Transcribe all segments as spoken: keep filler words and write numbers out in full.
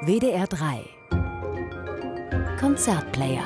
W D R drei Konzertplayer.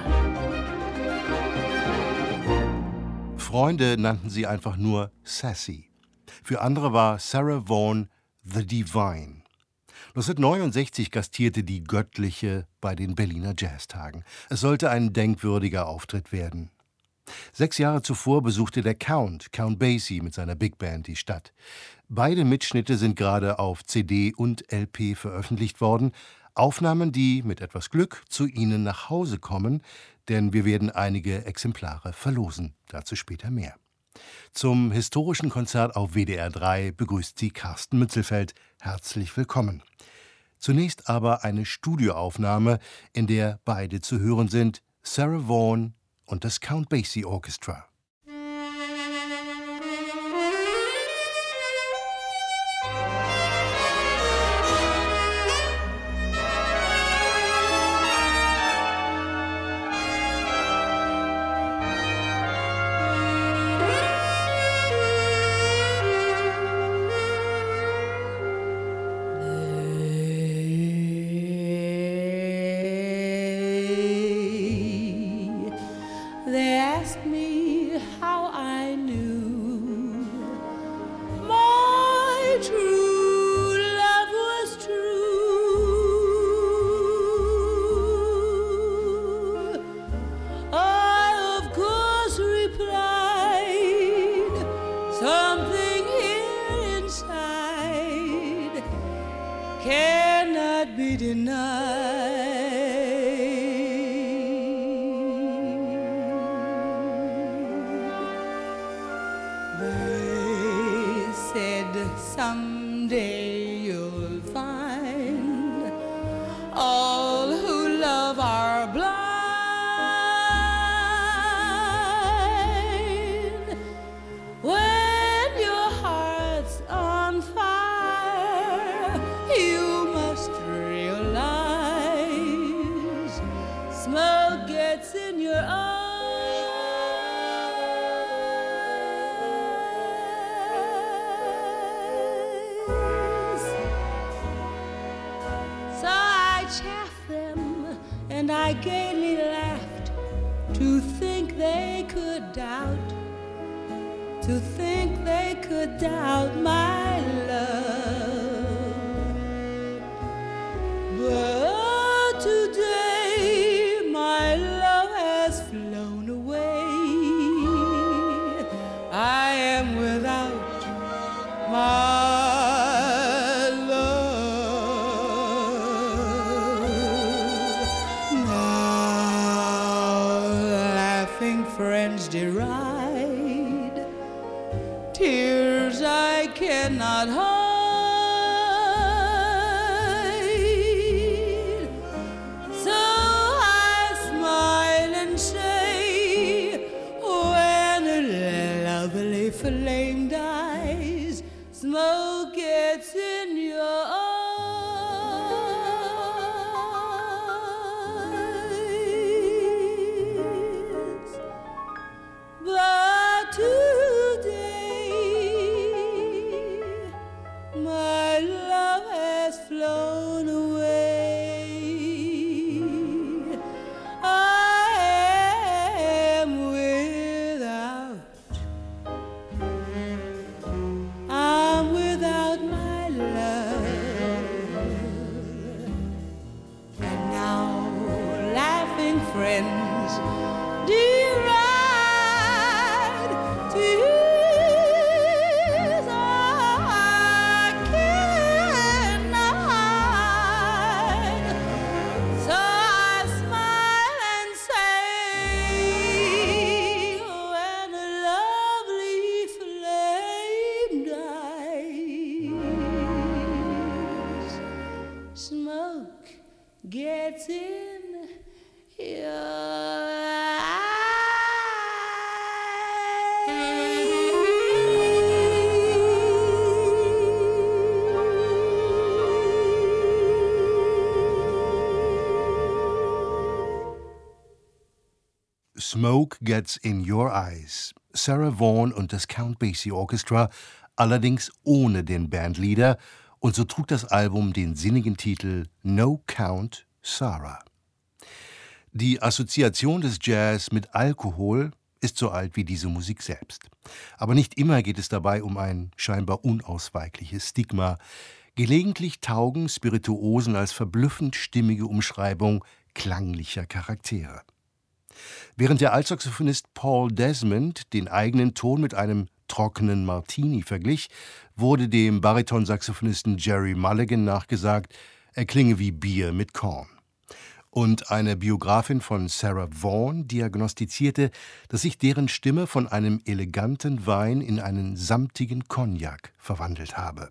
Freunde nannten sie einfach nur Sassy. Für andere war Sarah Vaughan The Divine. neunzehnhundertneunundsechzig gastierte die Göttliche bei den Berliner Jazztagen. Es sollte ein denkwürdiger Auftritt werden. Sechs Jahre zuvor besuchte der Count, Count Basie, mit seiner Big Band die Stadt. Beide Mitschnitte sind gerade auf C D und L P veröffentlicht worden. Aufnahmen, die mit etwas Glück zu Ihnen nach Hause kommen, denn wir werden einige Exemplare verlosen. Dazu später mehr. Zum historischen Konzert auf W D R drei begrüßt Sie Carsten Mützelfeld. Herzlich willkommen. Zunächst aber eine Studioaufnahme, in der beide zu hören sind, Sarah Vaughan und das Count Basie Orchestra. Smoke Gets in Your Eyes. Sarah Vaughan und das Count Basie Orchestra, allerdings ohne den Bandleader Und so trug das Album den sinnigen Titel No Count Sarah. Die Assoziation des Jazz mit Alkohol ist so alt wie diese Musik selbst. Aber nicht immer geht es dabei um ein scheinbar unausweichliches Stigma. Gelegentlich taugen Spirituosen als verblüffend stimmige Umschreibung klanglicher Charaktere. Während der Altsaxophonist Paul Desmond den eigenen Ton mit einem trockenen Martini verglich, wurde dem Baritonsaxophonisten Jerry Mulligan nachgesagt, er klinge wie Bier mit Korn. Und eine Biografin von Sarah Vaughan diagnostizierte, dass sich deren Stimme von einem eleganten Wein in einen samtigen Cognac verwandelt habe.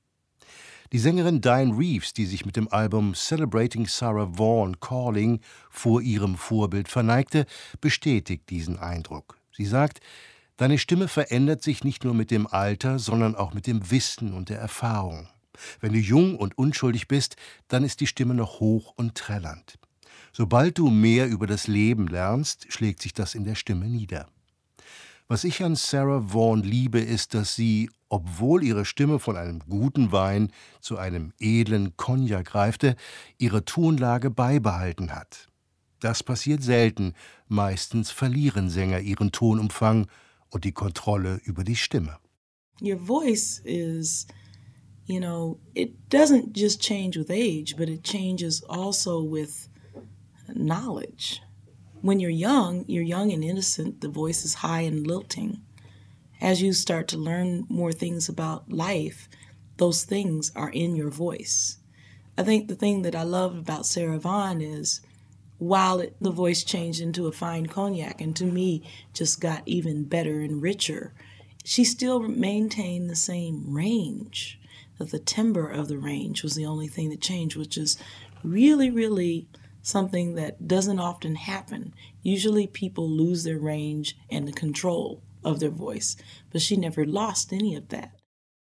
Die Sängerin Diane Reeves, die sich mit dem Album Celebrating Sarah Vaughan Calling vor ihrem Vorbild verneigte, bestätigt diesen Eindruck. Sie sagt, deine Stimme verändert sich nicht nur mit dem Alter, sondern auch mit dem Wissen und der Erfahrung. Wenn du jung und unschuldig bist, dann ist die Stimme noch hoch und trällernd. Sobald du mehr über das Leben lernst, schlägt sich das in der Stimme nieder. Was ich an Sarah Vaughan liebe, ist, dass sie, obwohl ihre Stimme von einem guten Wein zu einem edlen Cognac reifte, ihre Tonlage beibehalten hat. Das passiert selten. Meistens verlieren Sänger ihren Tonumfang und die Kontrolle über die Stimme. Your voice is, you know, it doesn't just change with age, but it changes also with knowledge. When you're young, you're young and innocent, the voice is high and lilting. As you start to learn more things about life, those things are in your voice. I think the thing that I love about Sarah Vaughan is, while it, the voice changed into a fine cognac and to me just got even better and richer, she still maintained the same range. That the timbre of the range was the only thing that changed, which is really, really something that doesn't often happen. Usually people lose their range and the control of their voice, but she never lost any of that.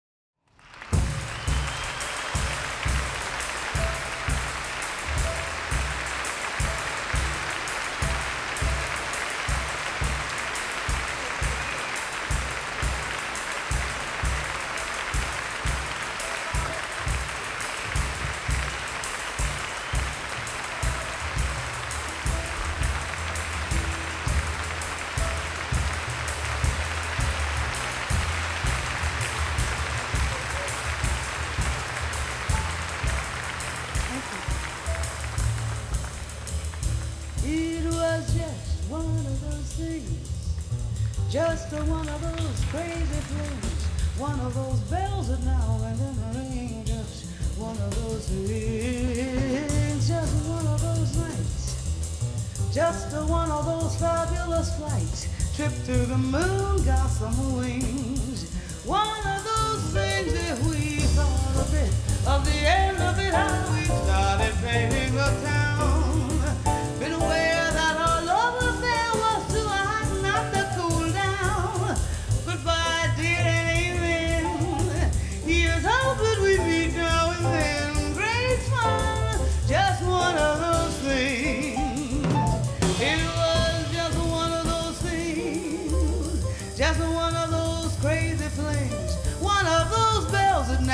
Just one of those crazy flings, one of those bells that now and then ring. Just one of those things, just one of those nights, just one of those fabulous flights. Trip to the moon, got some wings. One of those things, if we thought a bit of the end of it, how we started painting the town. Been aware that our love affair was too hot not to cool down. Goodbye, dear, and amen. Here's hoping we meet now and then. Great fun, just one of those things. It was just one of those things, just one of those crazy flings, one of those bells that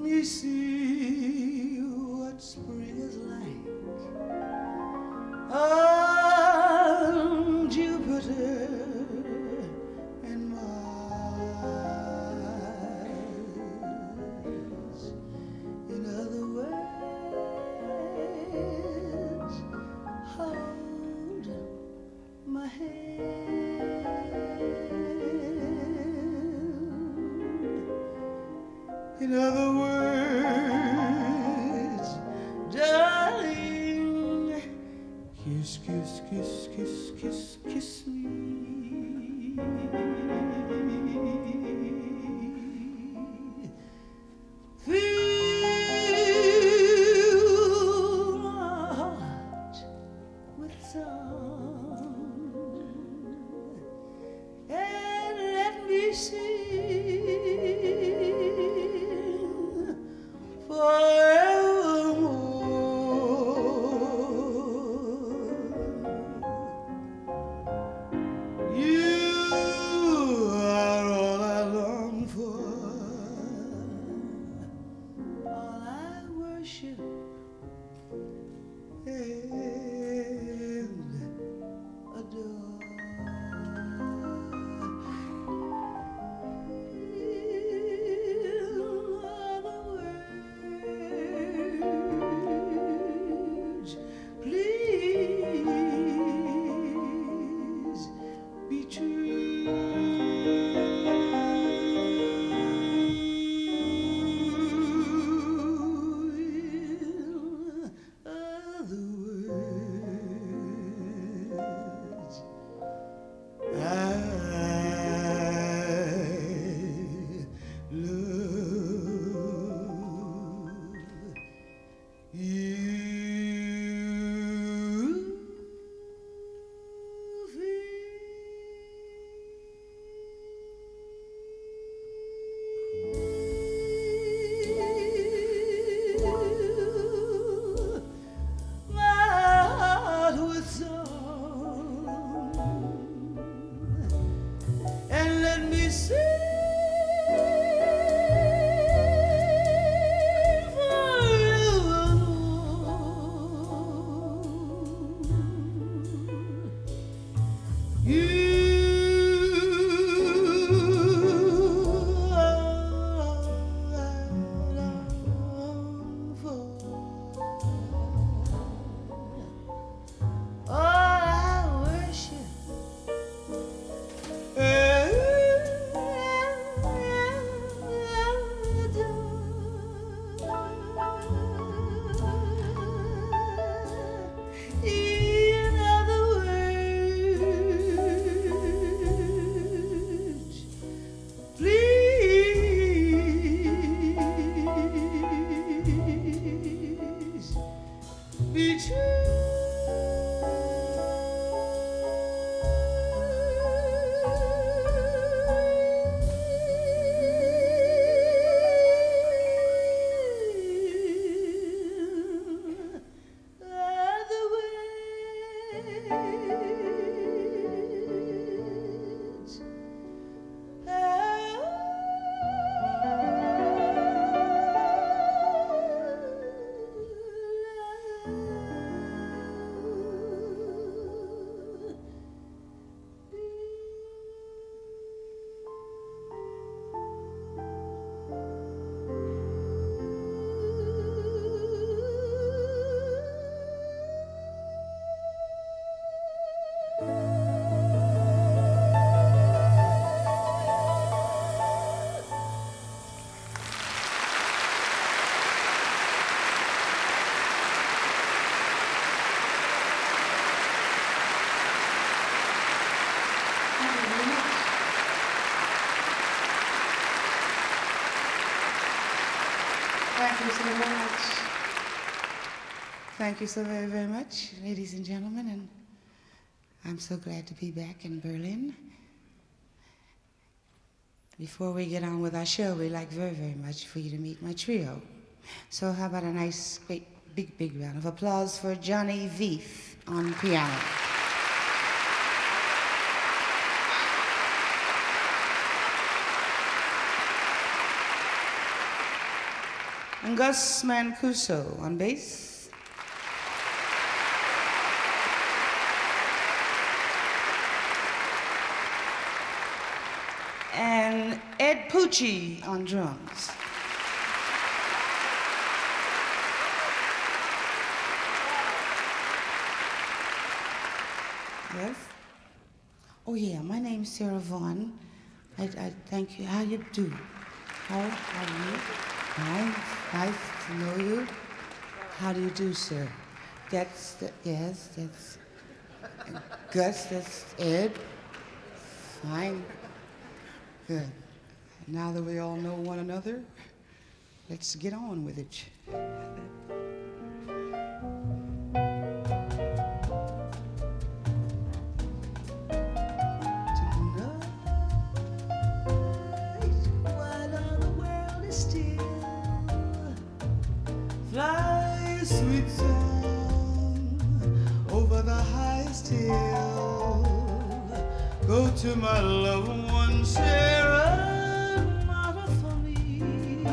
me see what spring is like on Jupiter and Mars. In other words, hold my hand. In other words, darling, kiss, kiss, kiss, kiss, kiss, kiss me. Fill my heart with song and let me sing forevermore. You are all I long for, all I worship and adore. In other words, please be true. In other words, I love you. Fill my heart with song and let me sing forevermore. You are all I long for, all I worship and adore. In other words, please be true. Other words, Thank you so much. Thank you so very, very much, ladies and gentlemen, and I'm so glad to be back in Berlin. Before we get on with our show, we'd like very, very much for you to meet my trio. So how about a nice, great, big, big round of applause for Johnny Veith on piano. and Gus Mancuso on bass. And Ed Pucci on drums. Yes? Oh yeah, my name's Sarah Vaughan. I, I thank you. How you do? How, how do you? Nice, nice to know you. How do you do, sir? That's, the, yes, that's Gus, that's Ed. Fine. Good. Now that we all know one another, let's get on with it. Fly, sweet song, over the highest hill. Go to my loved one, Serenata for me.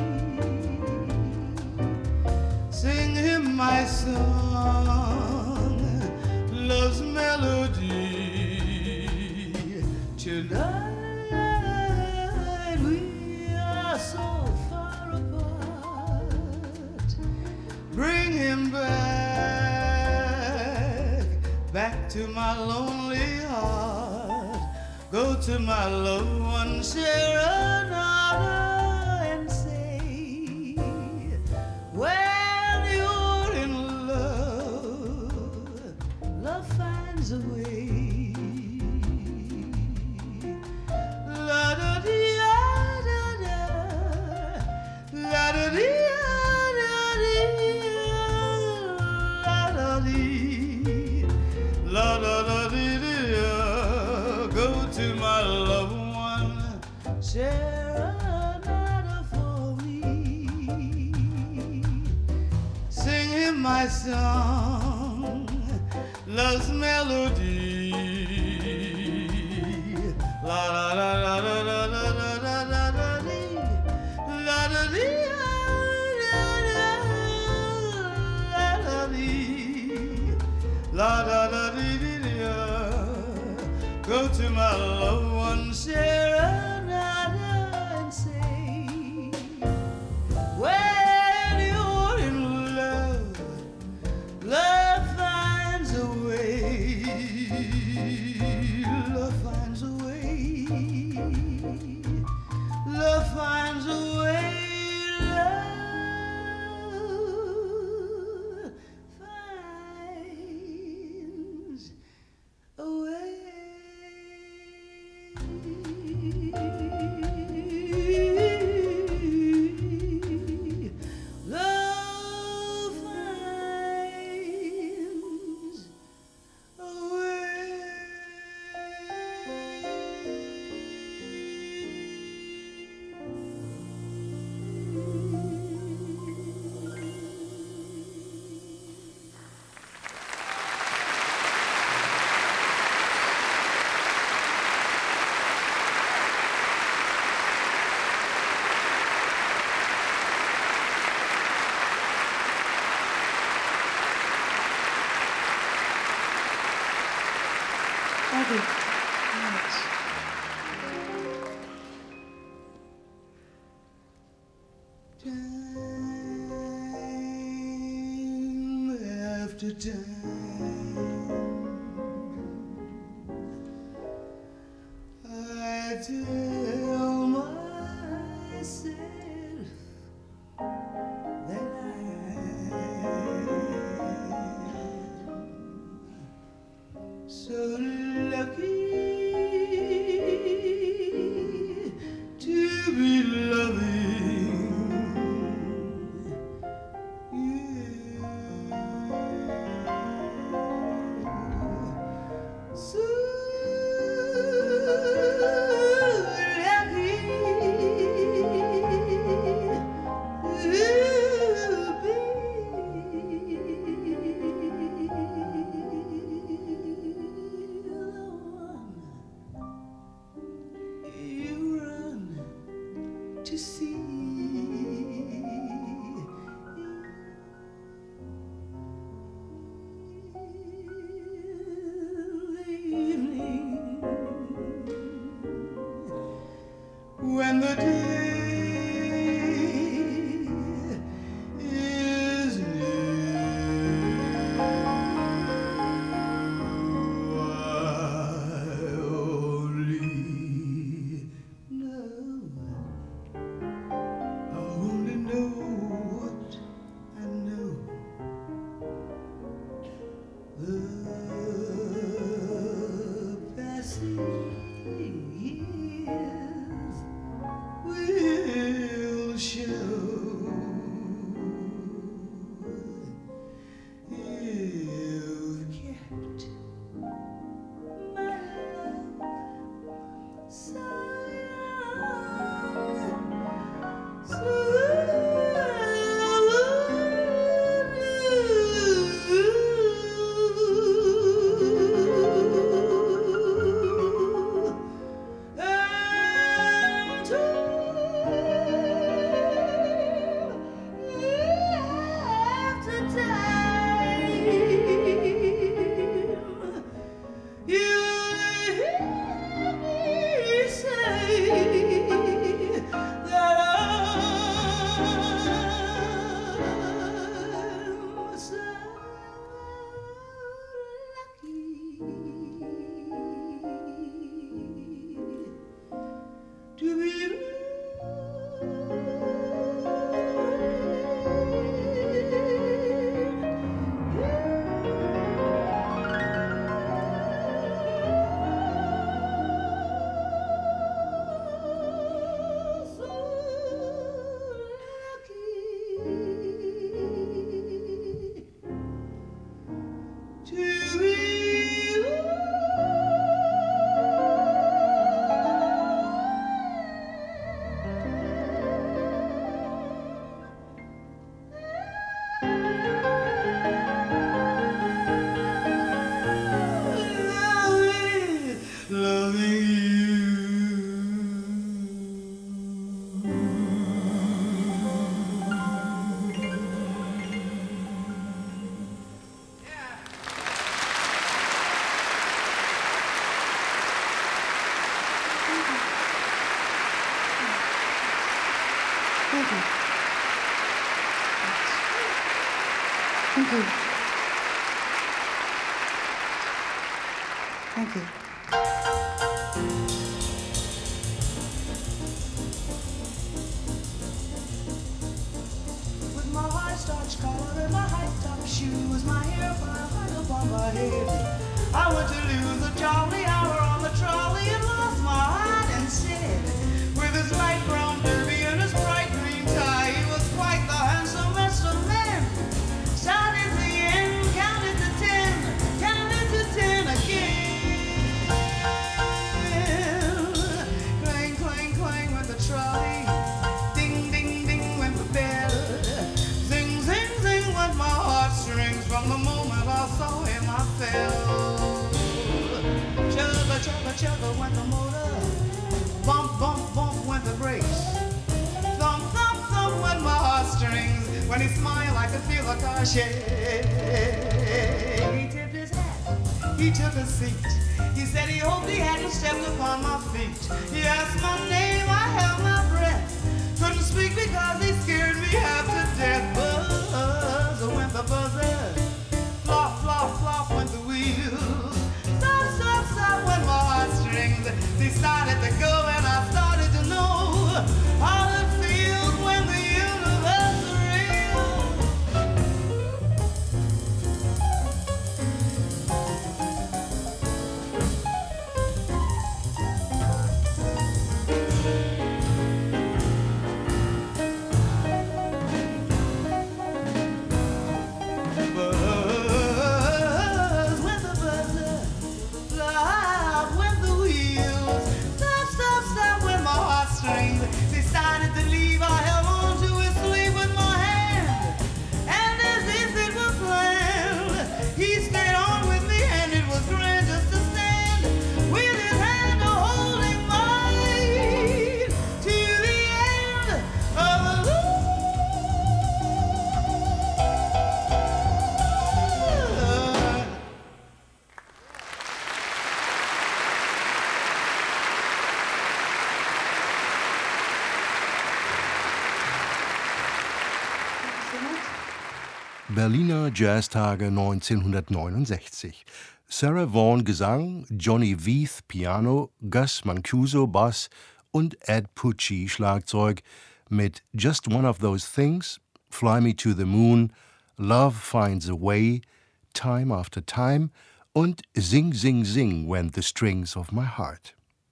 Sing him my song, love's melody. Tonight we are so far apart. Bring him back, back to my lonely heart. Go to my loved one, Serenata, and say, when you're in love, love finds a way. La da dee da da, la da dee. La da da dee dee, go to my loved one, Serenata for me. Sing him my song, love's melody. La da da da da da da da da da dee, la da dee da da dee, la da da dee dee. Go to my loved one, Serenata, and say, when you're in love, love finds a way. Love finds a way. Love finds a way. Thank you. Time after time, I tell myself that I'm so lucky to be loving you. Thank you. Thank you. With my high starch collar and my high top shoes, my hair piled high upon my head, I went to lose a jolly hour on the trolley and lost my hat instead. With his light brown derby and his bright green tie, he was quite the handsomest of men. Started the end, counted to ten, counted to ten again. Clang, clang, clang went the trolley. Ding, ding, ding went the bell. Zing, zing, zing went my heartstrings. From the moment I saw him I fell. Chugga, chugga, chugga went the motor. Bump, bump, bump went the brakes. Thump, thump, thump went my heartstrings. When he smiled, I could feel the car shake. He tipped his hat, he took a seat. He said he hoped he hadn't stepped upon my feet. He asked my name, I held my breath. Couldn't speak because he scared me half to death. Buzz went the buzzer. Flop, flop, flop went the wheels. Stop, stop, stop went my heartstrings. They started to go and I started to know how it feels when the universe reels. Buzz went the buzzer. Flop went the wheels. Stop, stop, stop went my heartstrings. They started to leave. I held on to his sleeve with my hand, and as if it was planned, he stayed on with me, and it was grand just to stand with his hand holding mine to the end of the loop. Berliner Jazztage neunzehnhundertneunundsechzig. Sarah Vaughan Gesang, Johnny Veith Piano, Gus Mancuso Bass und Ed Pucci Schlagzeug mit Just One of Those Things, Fly Me to the Moon, Love Finds a Way, Time After Time und Sing, Sing, Sing When the Strings of My Heart.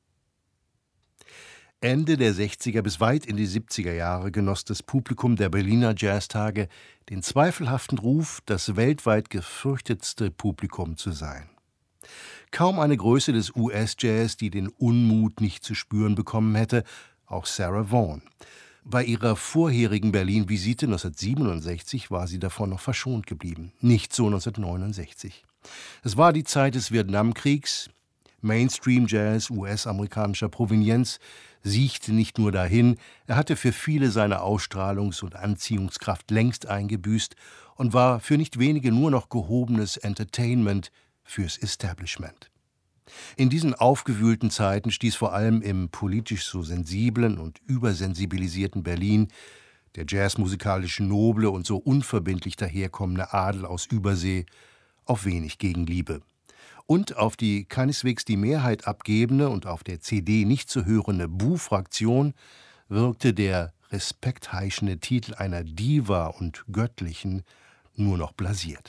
Ende der sechziger bis weit in die siebziger Jahre genoss das Publikum der Berliner Jazztage den zweifelhaften Ruf, das weltweit gefürchtetste Publikum zu sein. Kaum eine Größe des U S-Jazz, die den Unmut nicht zu spüren bekommen hätte, auch Sarah Vaughan. Bei ihrer vorherigen Berlin-Visite neunzehnhundertsiebenundsechzig war sie davon noch verschont geblieben, nicht so neunzehnhundertneunundsechzig. Es war die Zeit des Vietnamkriegs. Mainstream-Jazz U S-amerikanischer Provenienz siechte nicht nur dahin, er hatte für viele seine Ausstrahlungs- und Anziehungskraft längst eingebüßt und war für nicht wenige nur noch gehobenes Entertainment fürs Establishment. In diesen aufgewühlten Zeiten stieß vor allem im politisch so sensiblen und übersensibilisierten Berlin der jazzmusikalisch noble und so unverbindlich daherkommende Adel aus Übersee auf wenig Gegenliebe. Und auf die keineswegs die Mehrheit abgebende und auf der C D nicht zu hörende Bu-Fraktion wirkte der respektheischende Titel einer Diva und Göttlichen nur noch blasiert.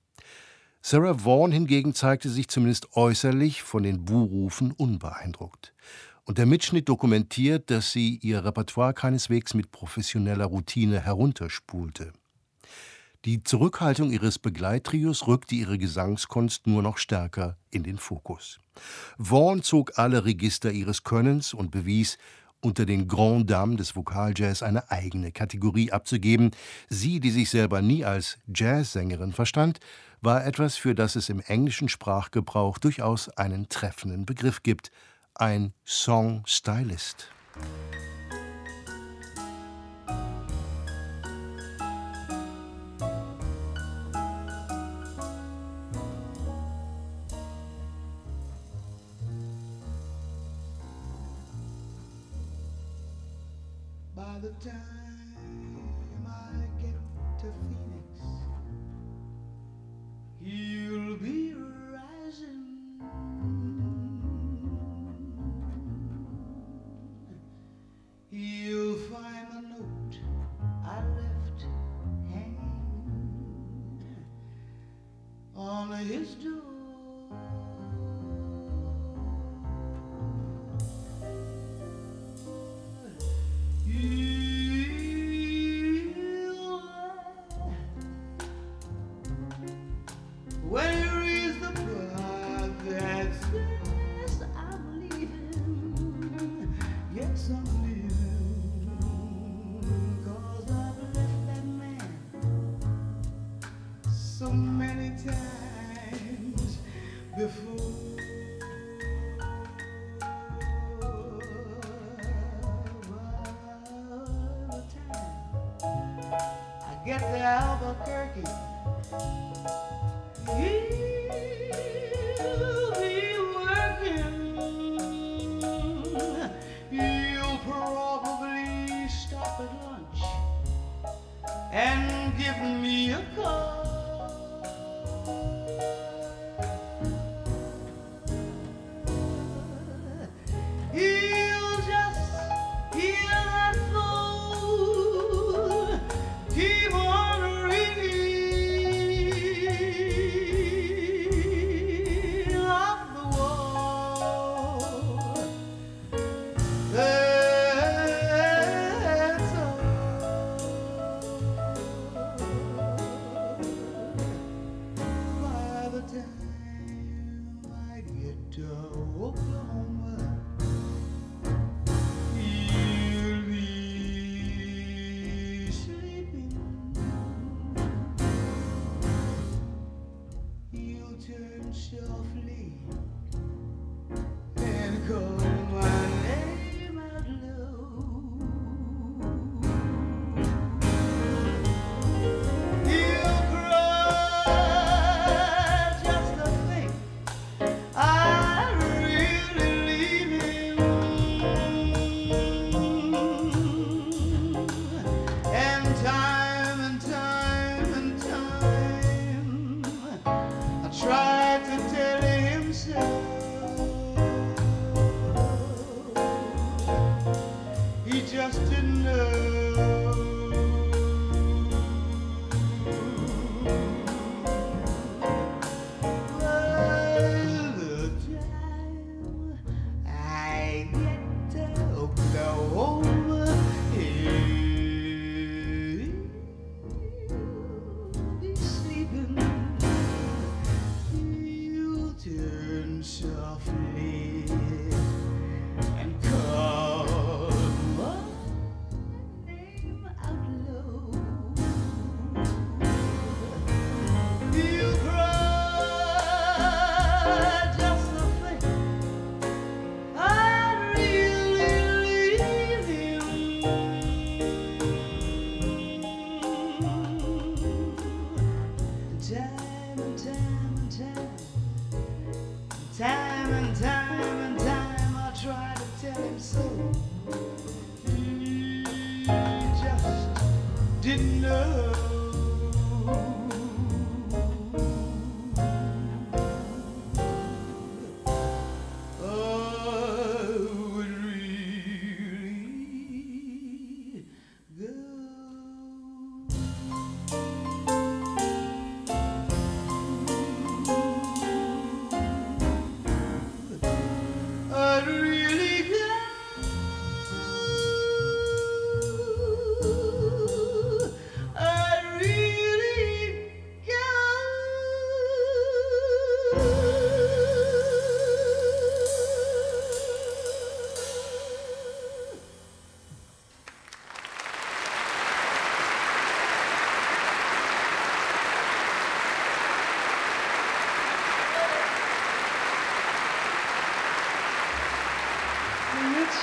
Sarah Vaughan hingegen zeigte sich zumindest äußerlich von den Bu-Rufen unbeeindruckt. Und der Mitschnitt dokumentiert, dass sie ihr Repertoire keineswegs mit professioneller Routine herunterspulte. Die Zurückhaltung ihres Begleittrios rückte ihre Gesangskunst nur noch stärker in den Fokus. Vaughan zog alle Register ihres Könnens und bewies, unter den Grand Dames des Vokaljazz eine eigene Kategorie abzugeben. Sie, die sich selber nie als Jazzsängerin verstand, war etwas, für das es im englischen Sprachgebrauch durchaus einen treffenden Begriff gibt: ein Song-Stylist. By the time I get to Phoenix, his door. When he reads the book that says I'm leaving, yes I'm leaving, 'cause I've left that man so many times before. By the time I get to Albuquerque, he'll be working. He'll probably stop at lunch and give me a call. He'll just hear that phone keep on ringing off the wall. That's all. By the time I get to Oklahoma, he'll be sleeping. He'll turn softly and call my name out loud. He'll cry just to think I really leave him. And time and time and time I tried to tell him so. He just didn't know. Well, the time I get to Oklahoma, he'll be sleeping. He'll turn softly and call my name out loud. He'll cry just to think I really leave him. Time and time and time, time and time and time I try to tell him so. He just didn't know. I would really go. I'd really go. I'd really go. Mitch.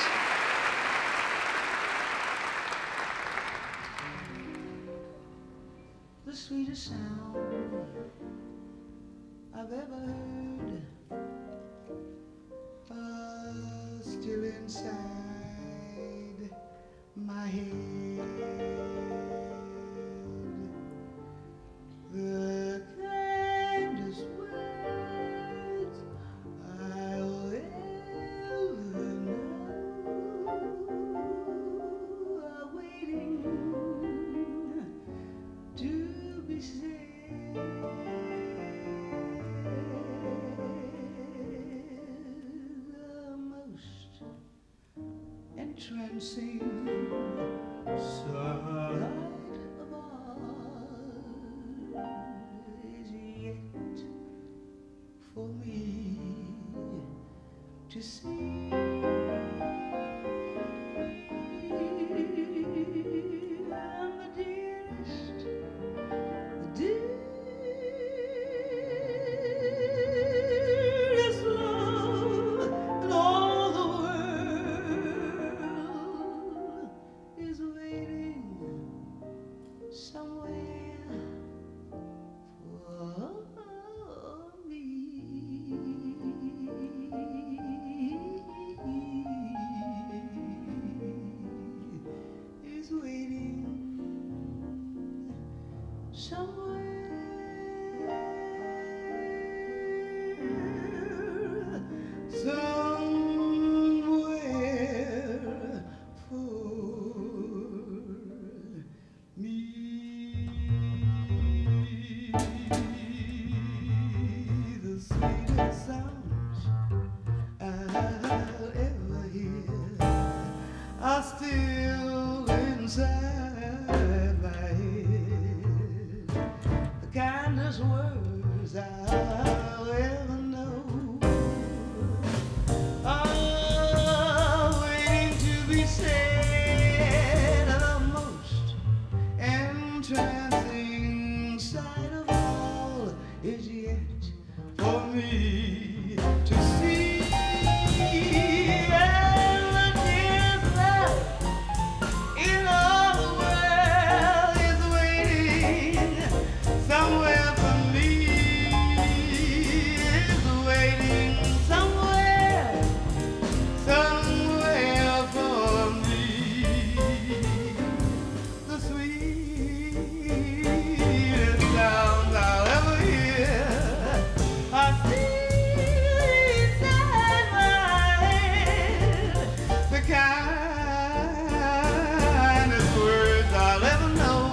The sweetest sound I've ever heard, uh, still inside my head. The kindest words I'll ever know are waiting to be said. entrancing sight of all is yet for me to see. And the dearest, the dearest love in all the world is waiting somewhere for me. Is waiting somewhere, somewhere for me. The sweetest sounds I'll ever hear are still inside my head. The kindest words I'll ever know are waiting to be said. The most entrancing sight of all is yet for me to see. And the dearest love in all the world is waiting somewhere for me. Is waiting somewhere, somewhere for me. The sweetest sounds I'll ever hear are still inside my head. The kindest words I'll ever know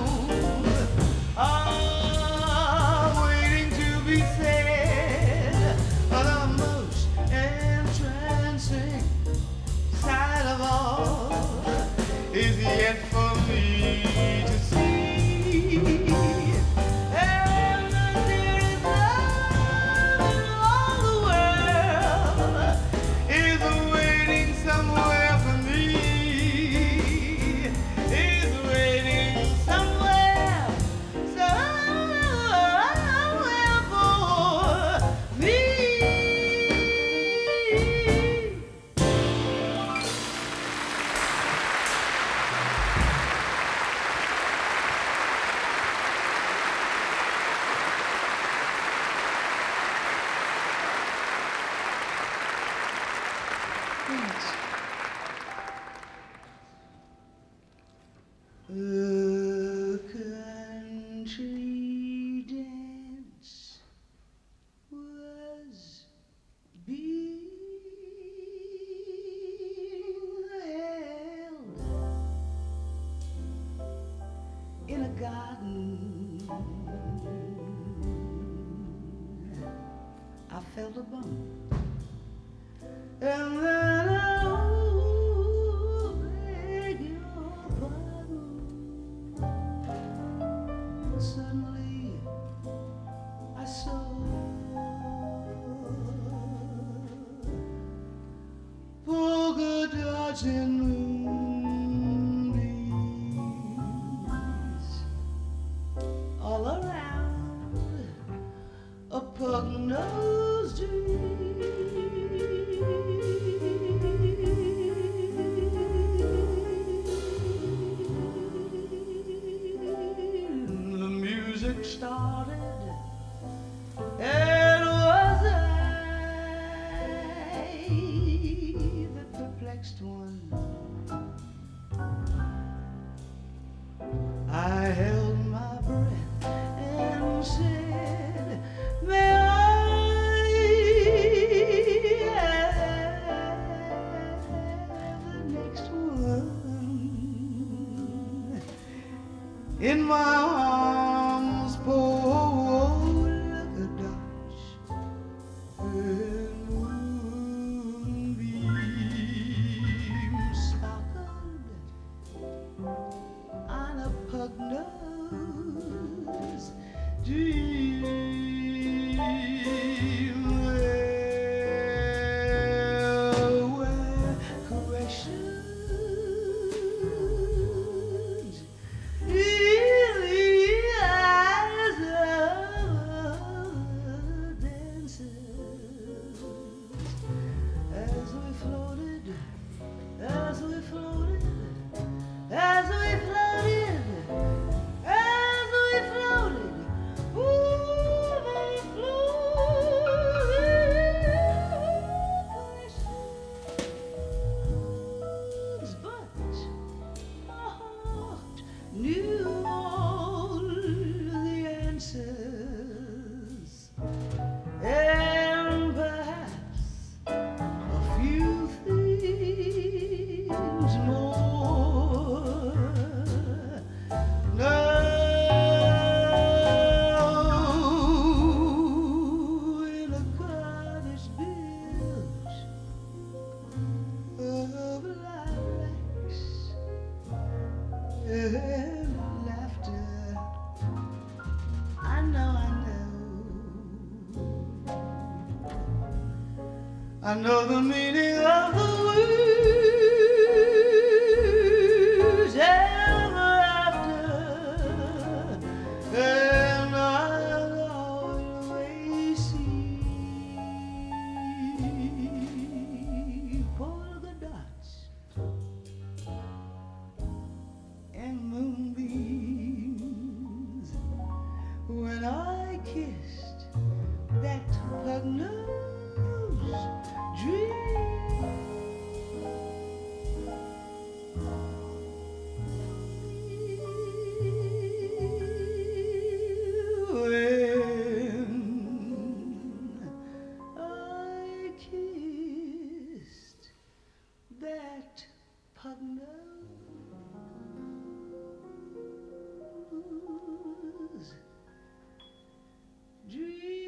are waiting to be said. The most entrancing sight of all is yet for me to see. And the dearest love in all the world is waiting somewhere for me. Is waiting somewhere, somewhere for me. A country dance was being held in a garden. I felt a bump, and then I oh, beg your pardon. Suddenly I saw polka dots and moonbeams all around a pug-nosed dream. The music started, and was I the perplexed one? I held my breath and said, may I have the next one? In my arms, poor I know the meaning of the words ever after, and I'll always see polka dots and moonbeams when I kissed that pug-nosed dream. When I kissed that pug-nosed dream.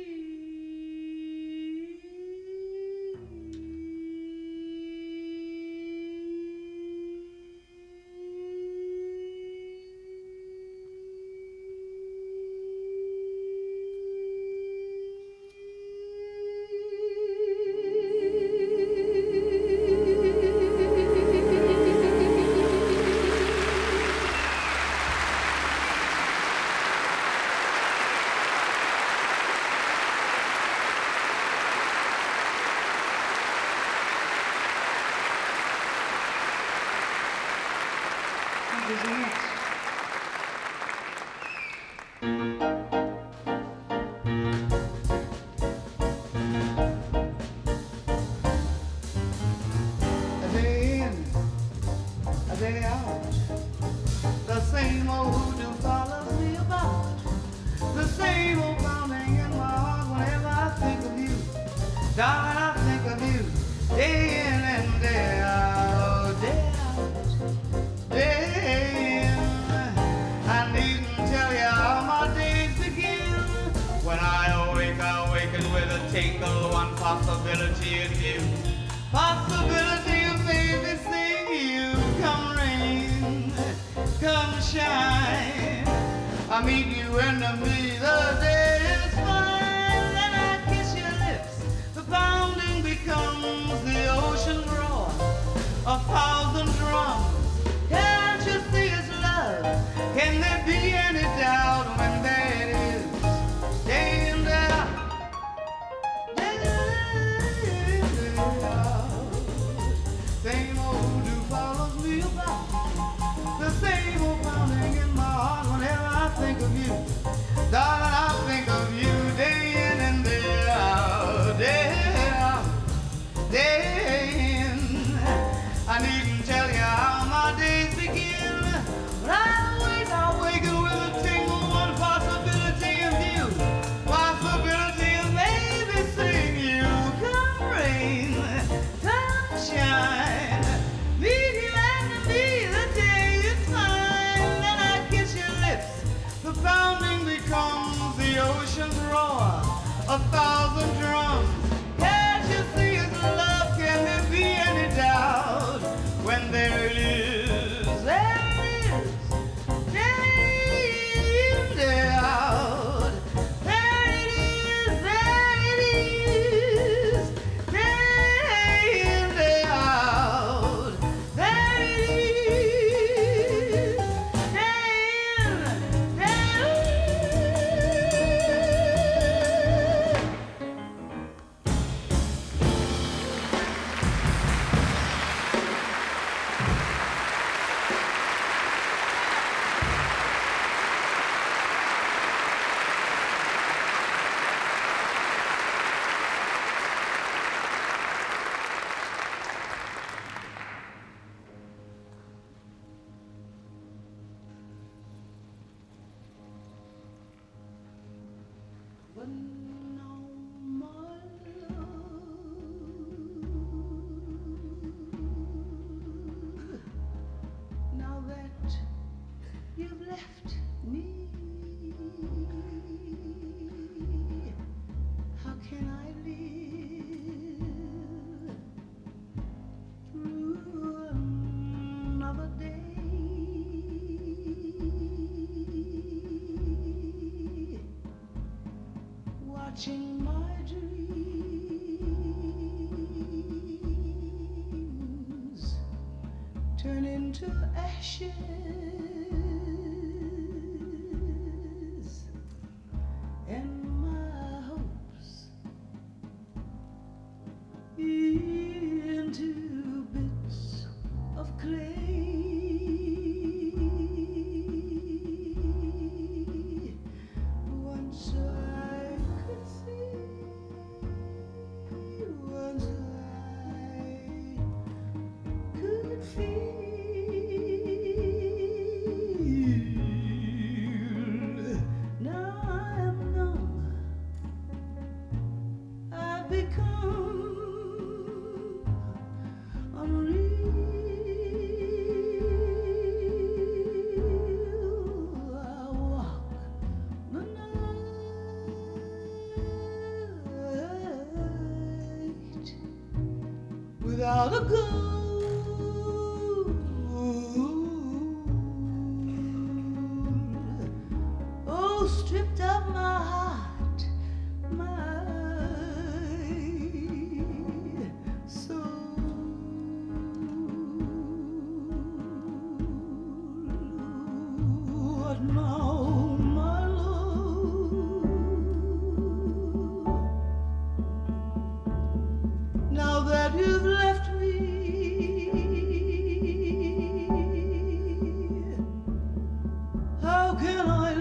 but no more love. Now that you've left me, how can I live through another day watching my dreams turn into ashes and my hopes into bits of clay. Once I could see, once I could feel. Now I'm numb, I've become unreal. I walk the night without a goal. Oh, stripped of my heart, my soul. What now, my love? Now that you've left me, how can I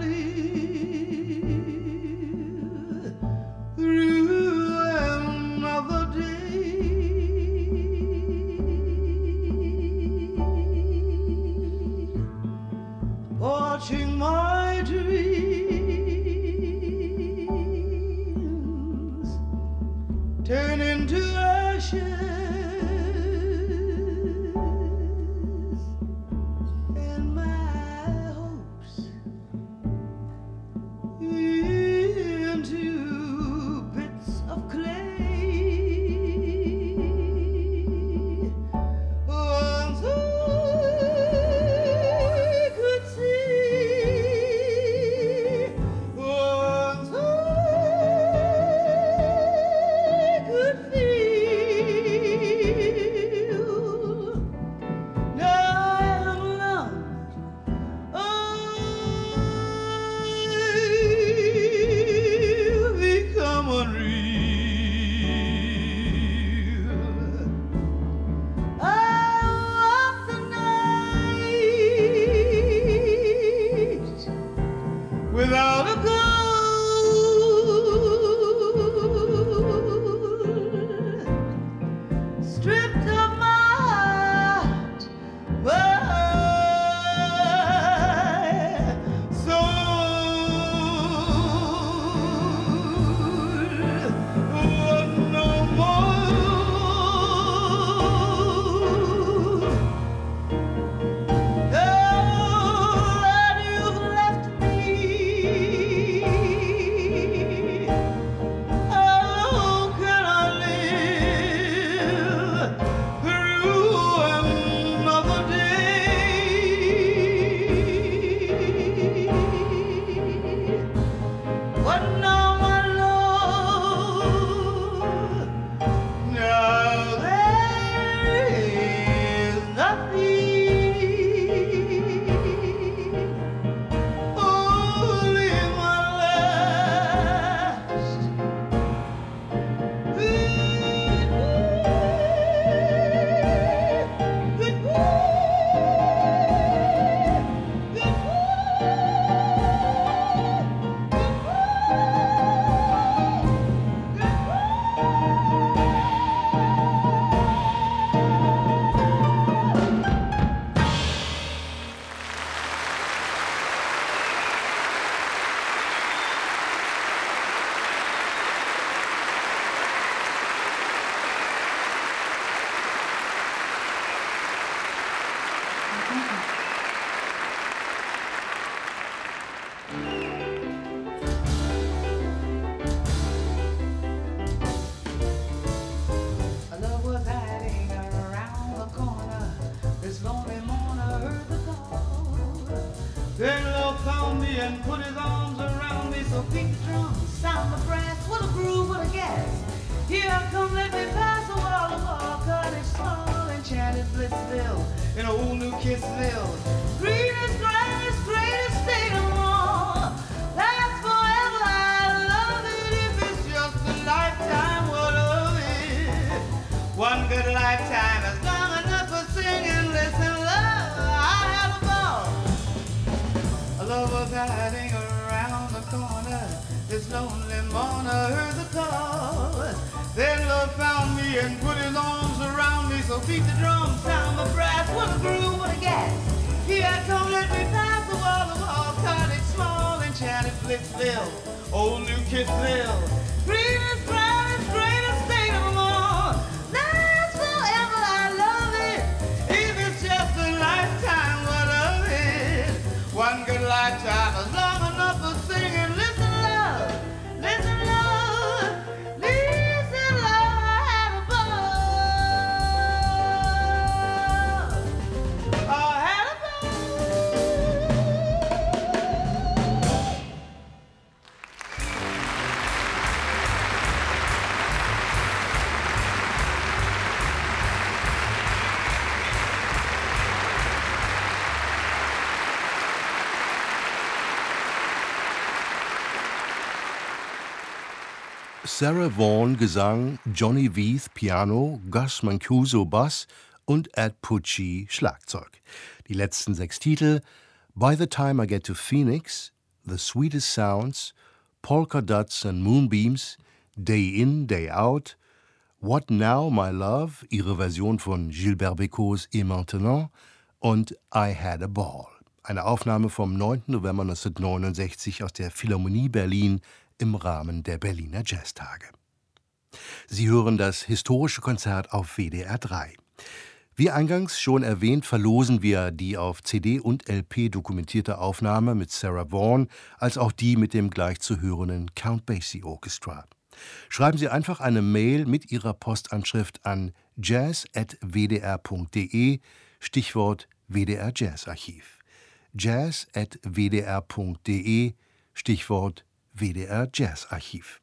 live through another day watching my dreams turn into ashes and my hopes into bits of clay. Once I could see, once I could feel. Now I'm lost, I've become unreal. I walk the night without a goal. Stripped of my heart, my soul. Oh, no more. Now that you've left me, and put his arms around me. So beat the drums, sound the brass, what a groove, what a gas. Here I come, let me pass a wall to wall, cottage small, enchanted Blissville, in old New Kissville. Greenest grass, greatest state of all. That's forever, I love it. If it's just a lifetime, what of it? One good lifetime is long enough for singing. Listen, love, I had a ball. A love was hiding around the corner. This lonely mourner heard the call. Then love found me and put his arms around me. So beat the drum, sound the brass, what a groove, what a gas. Here I come, let me pass the wall to wall. Cottage small, enchanted Blissville, old New Kissville. Greenest, brightest, greatest state of them all. That's forever, I love it. If it's just a lifetime, what of it? One good lifetime is long enough for singing. Listen, love, listen, love, listen, love, I had a ball. I had a ball. Sarah Vaughan Gesang, Johnny Veith Piano, Gus Mancuso Bass und Ed Pucci Schlagzeug. Die letzten sechs Titel: By the Time I Get to Phoenix, The Sweetest Sounds, Polka Dots and Moonbeams, Day In, Day Out, What Now, My Love, ihre Version von Gilbert Bécaud's Et Maintenant und I Had a Ball. Eine Aufnahme vom neunten November neunzehnhundertneunundsechzig aus der Philharmonie Berlin im Rahmen der Berliner Jazztage. Sie hören das historische Konzert auf W D R drei. Wie eingangs schon erwähnt, verlosen wir die auf C D und L P dokumentierte Aufnahme mit Sarah Vaughan, als auch die mit dem gleich zu hörenden Count Basie Orchestra. Schreiben Sie einfach eine Mail mit Ihrer Postanschrift an jazz at w d r punkt d e, Stichwort W D R Jazz Archiv. jazz at w d r punkt d e, Stichwort W D R Jazz Archiv.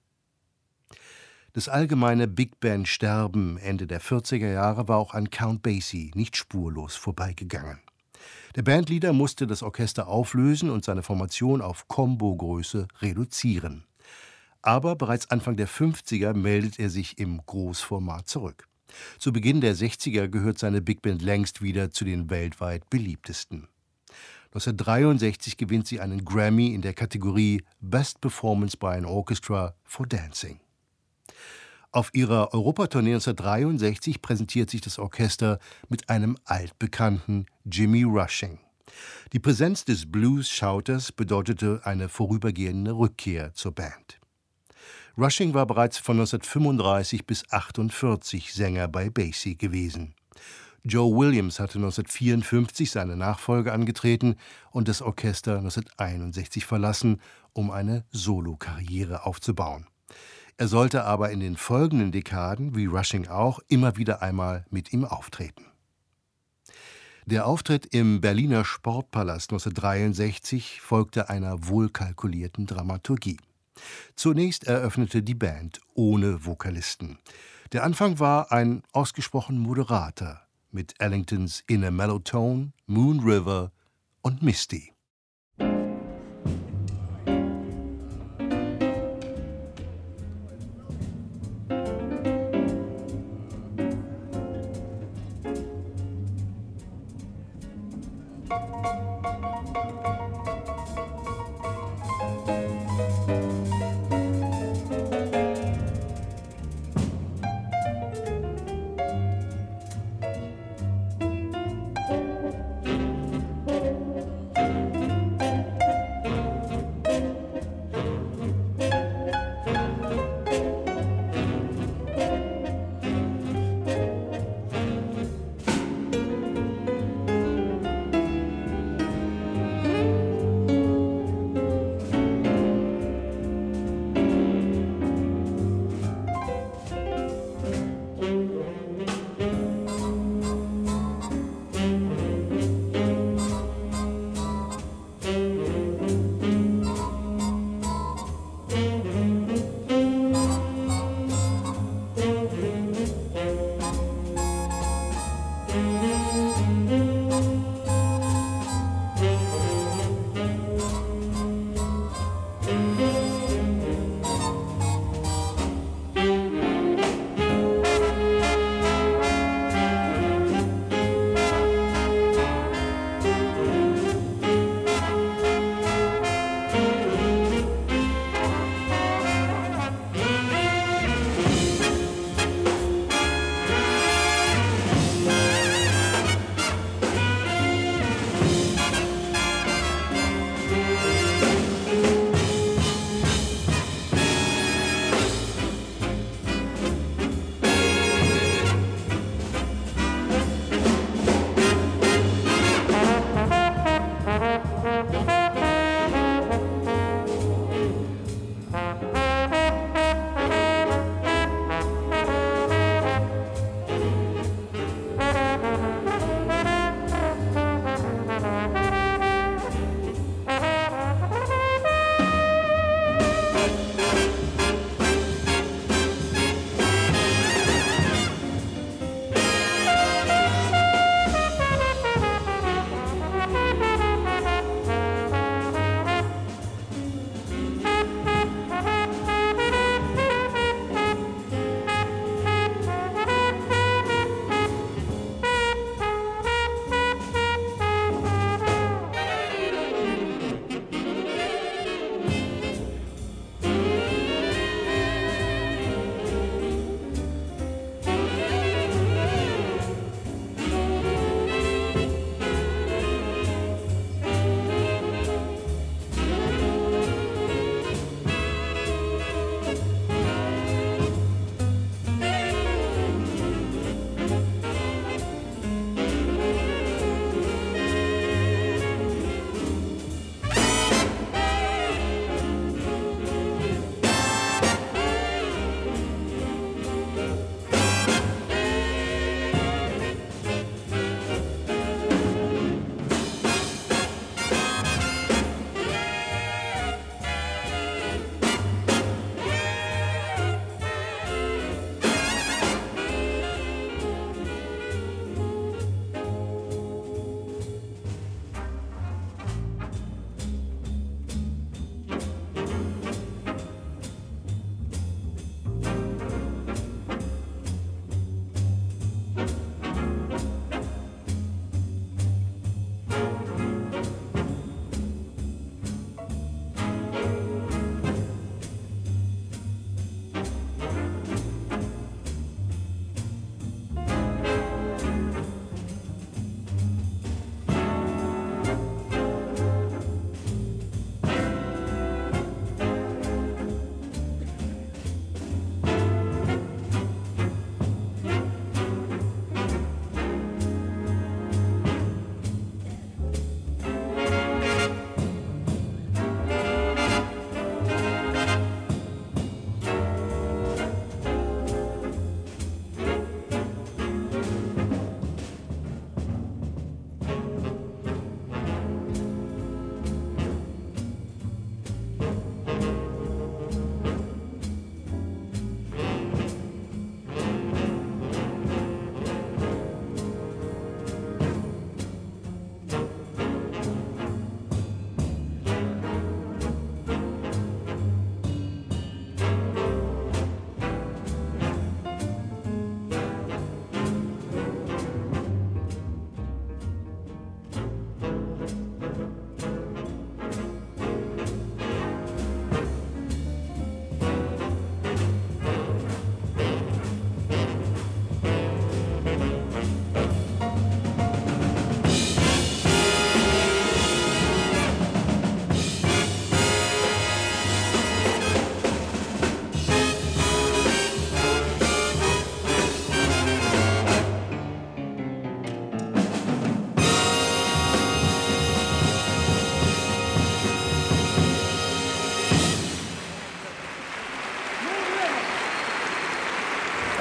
Das allgemeine Big Band Sterben Ende der vierziger Jahre war auch an Count Basie nicht spurlos vorbeigegangen. Der Bandleader musste das Orchester auflösen und seine Formation auf Combo-Größe reduzieren. Aber bereits Anfang der fünfziger meldet er sich im Großformat zurück. Zu Beginn der sechziger gehört seine Big Band längst wieder zu den weltweit beliebtesten. neunzehnhundertdreiundsechzig gewinnt sie einen Grammy in der Kategorie Best Performance by an Orchestra for Dancing. Auf ihrer Europatournee neunzehnhundertdreiundsechzig präsentiert sich das Orchester mit einem altbekannten Jimmy Rushing. Die Präsenz des Blues-Shouters bedeutete eine vorübergehende Rückkehr zur Band. Rushing war bereits von neunzehnhundertfünfunddreißig bis achtundvierzig Sänger bei Basie gewesen. Joe Williams hatte neunzehnhundertvierundfünfzig seine Nachfolge angetreten und das Orchester neunzehnhunderteinundsechzig verlassen, um eine Solokarriere aufzubauen. Er sollte aber in den folgenden Dekaden, wie Rushing auch, immer wieder einmal mit ihm auftreten. Der Auftritt im Berliner Sportpalast neunzehnhundertdreiundsechzig folgte einer wohlkalkulierten Dramaturgie. Zunächst eröffnete die Band ohne Vokalisten. Der Anfang war ein ausgesprochen moderater, mit Ellingtons In a Mellow Tone, Moon River und Misty.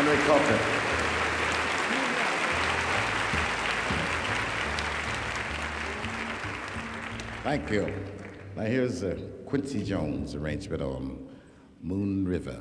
Henry Cochran. Thank you. Now here's uh, Quincy Jones' arrangement on Moon River.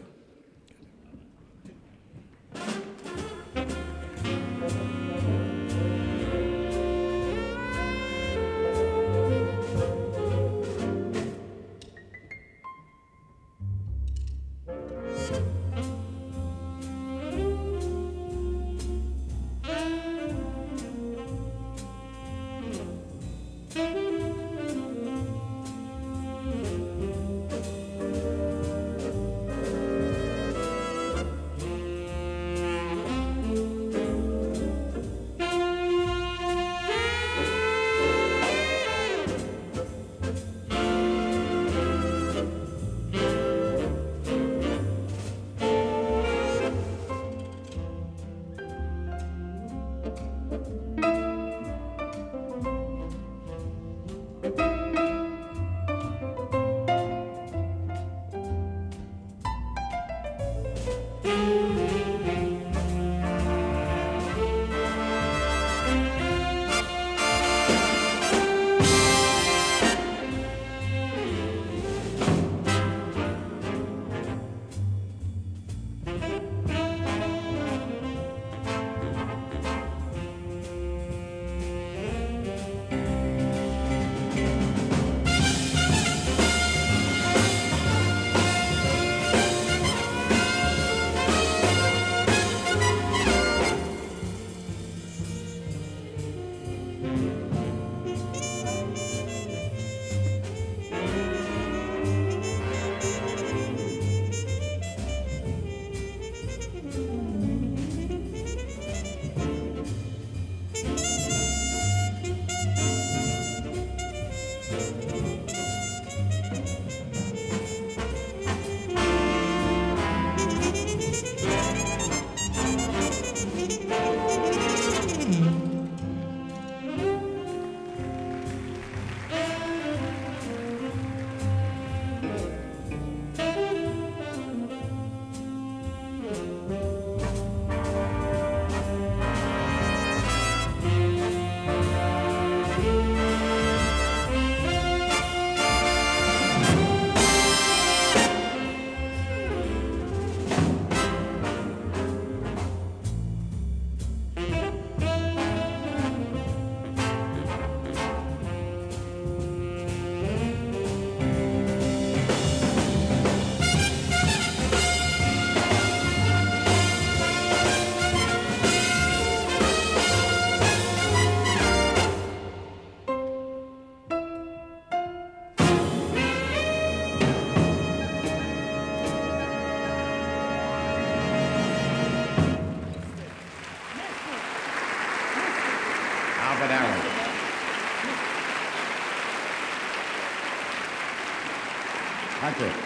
Thank you.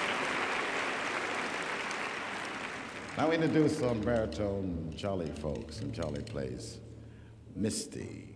Now we introduce some baritone Charlie folks, and Charlie plays Misty.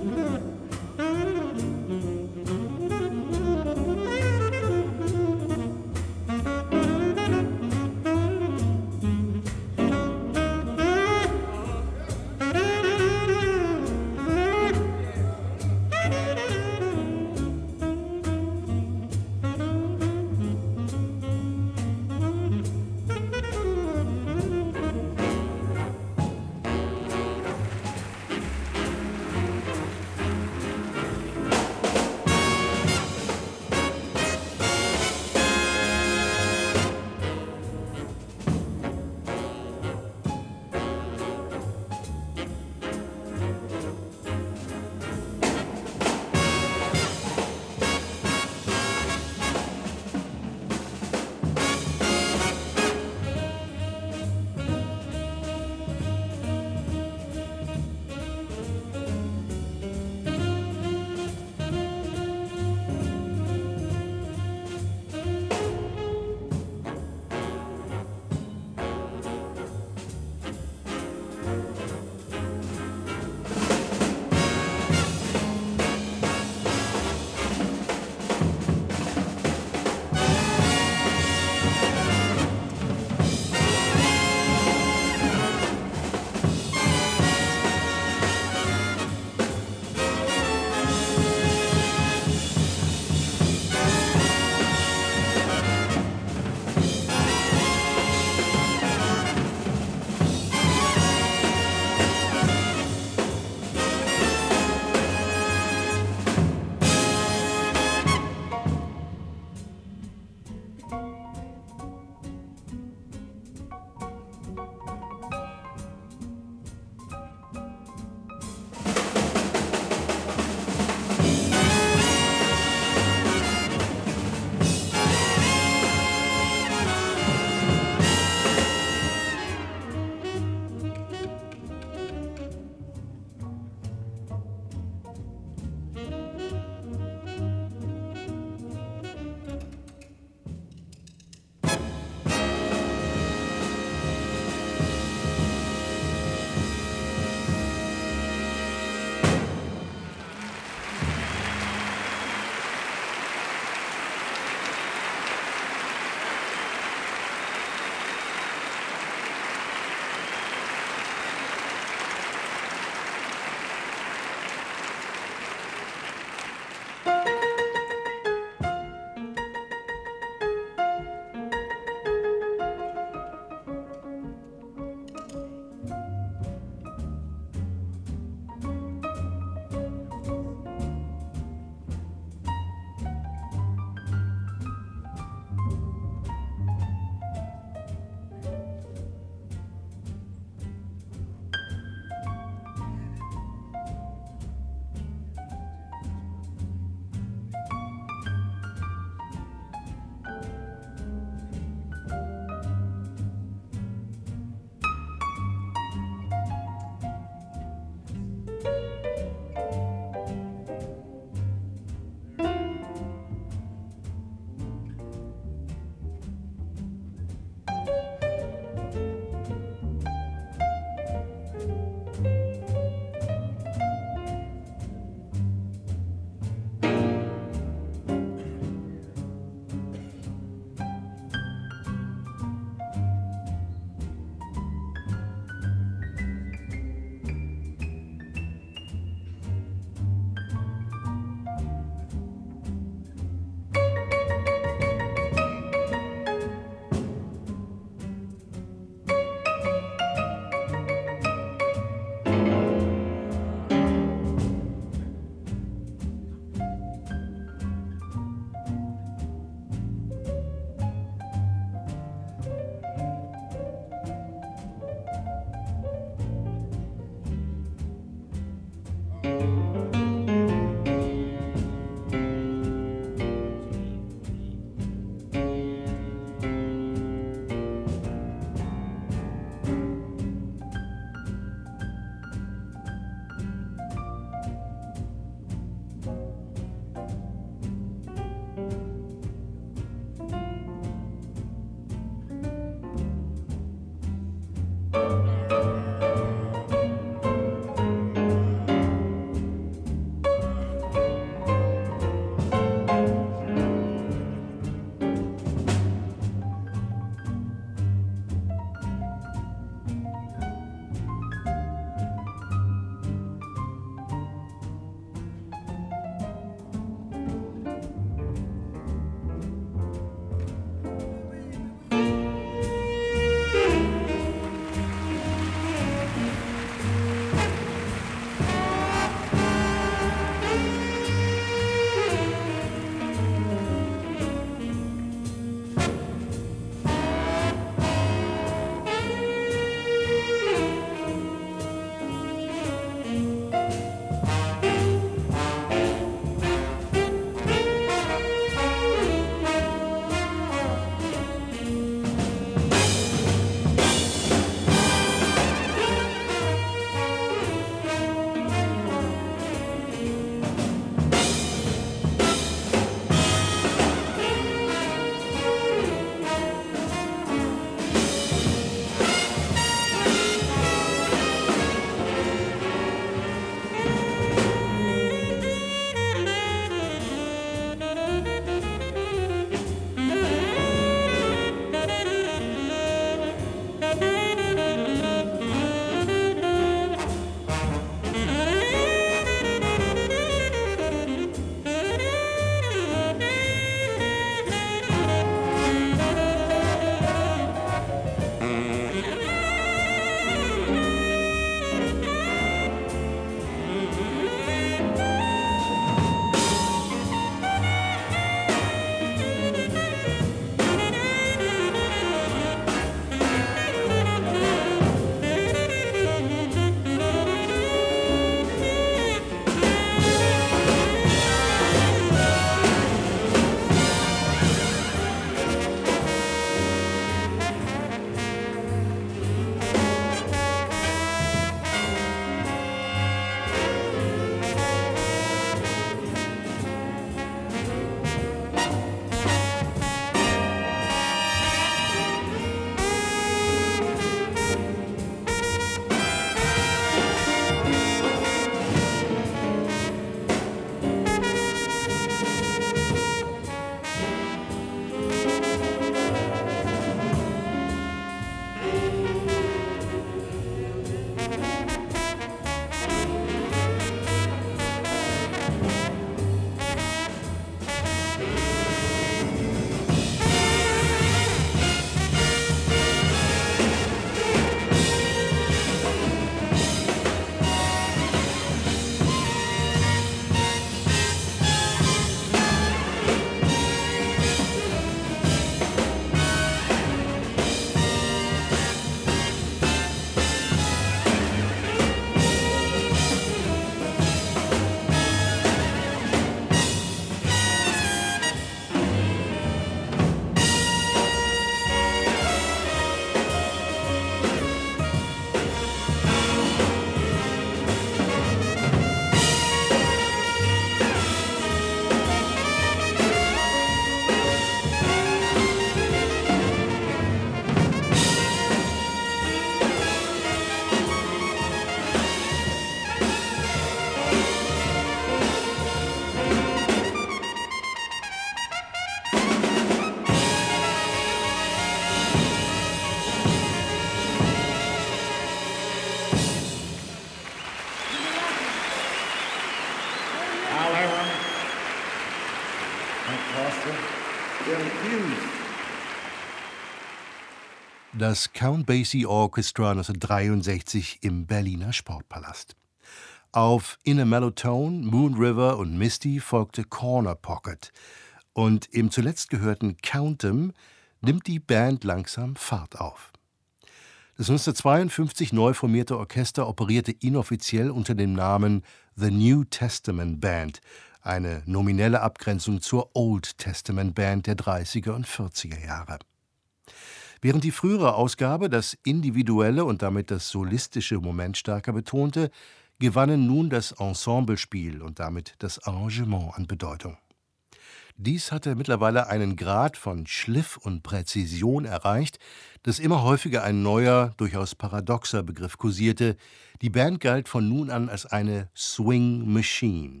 Das Count Basie Orchestra neunzehnhundertdreiundsechzig im Berliner Sportpalast. Auf In a Mellow Tone, Moon River und Misty folgte Corner Pocket. Und im zuletzt gehörten Count 'em nimmt die Band langsam Fahrt auf. Das neunzehnhundertzweiundfünfzig neu formierte Orchester operierte inoffiziell unter dem Namen The New Testament Band, eine nominelle Abgrenzung zur Old Testament Band der dreißiger und vierziger Jahre. Während die frühere Ausgabe das individuelle und damit das solistische Moment stärker betonte, gewannen nun das Ensemblespiel und damit das Arrangement an Bedeutung. Dies hatte mittlerweile einen Grad von Schliff und Präzision erreicht, dass immer häufiger ein neuer, durchaus paradoxer Begriff kursierte. Die Band galt von nun an als eine Swing Machine.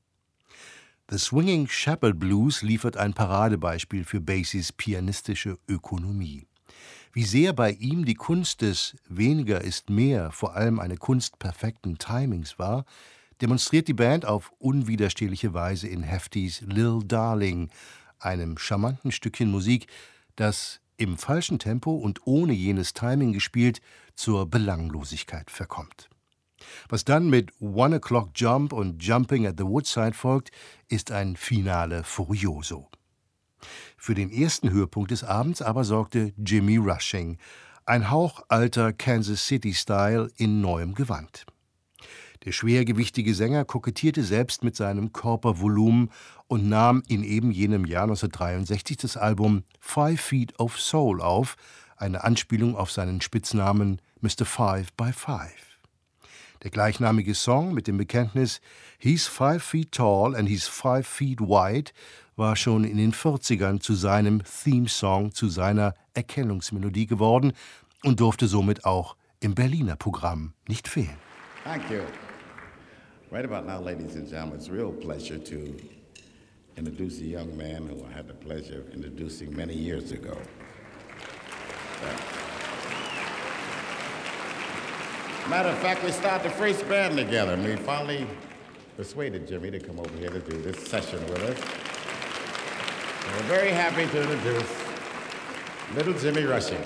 The Swinging Shepherd Blues liefert ein Paradebeispiel für Basies pianistische Ökonomie. Wie sehr bei ihm die Kunst des Weniger ist mehr, vor allem eine Kunst perfekten Timings war, demonstriert die Band auf unwiderstehliche Weise in Heftis Lil Darling, einem charmanten Stückchen Musik, das im falschen Tempo und ohne jenes Timing gespielt zur Belanglosigkeit verkommt. Was dann mit One O'Clock Jump und Jumping at the Woodside folgt, ist ein Finale Furioso. Für den ersten Höhepunkt des Abends aber sorgte Jimmy Rushing, ein Hauch alter Kansas City-Style in neuem Gewand. Der schwergewichtige Sänger kokettierte selbst mit seinem Körpervolumen und nahm in eben jenem Jahr neunzehnhundertdreiundsechzig das Album Five Feet of Soul auf, eine Anspielung auf seinen Spitznamen Mister Five by Five. Der gleichnamige Song mit dem Bekenntnis He's five feet tall and he's five feet wide war schon in den vierzigern zu seinem Theme-Song, zu seiner Erkennungsmelodie geworden und durfte somit auch im Berliner Programm nicht fehlen. Thank you. Right about now, ladies and gentlemen, it's a real pleasure to introduce a young man who I had the pleasure of introducing many years ago. Uh, matter of fact, we started the first band together, and we finally persuaded Jimmy to come over here to do this session with us. And we're very happy to introduce little Jimmy Rushing.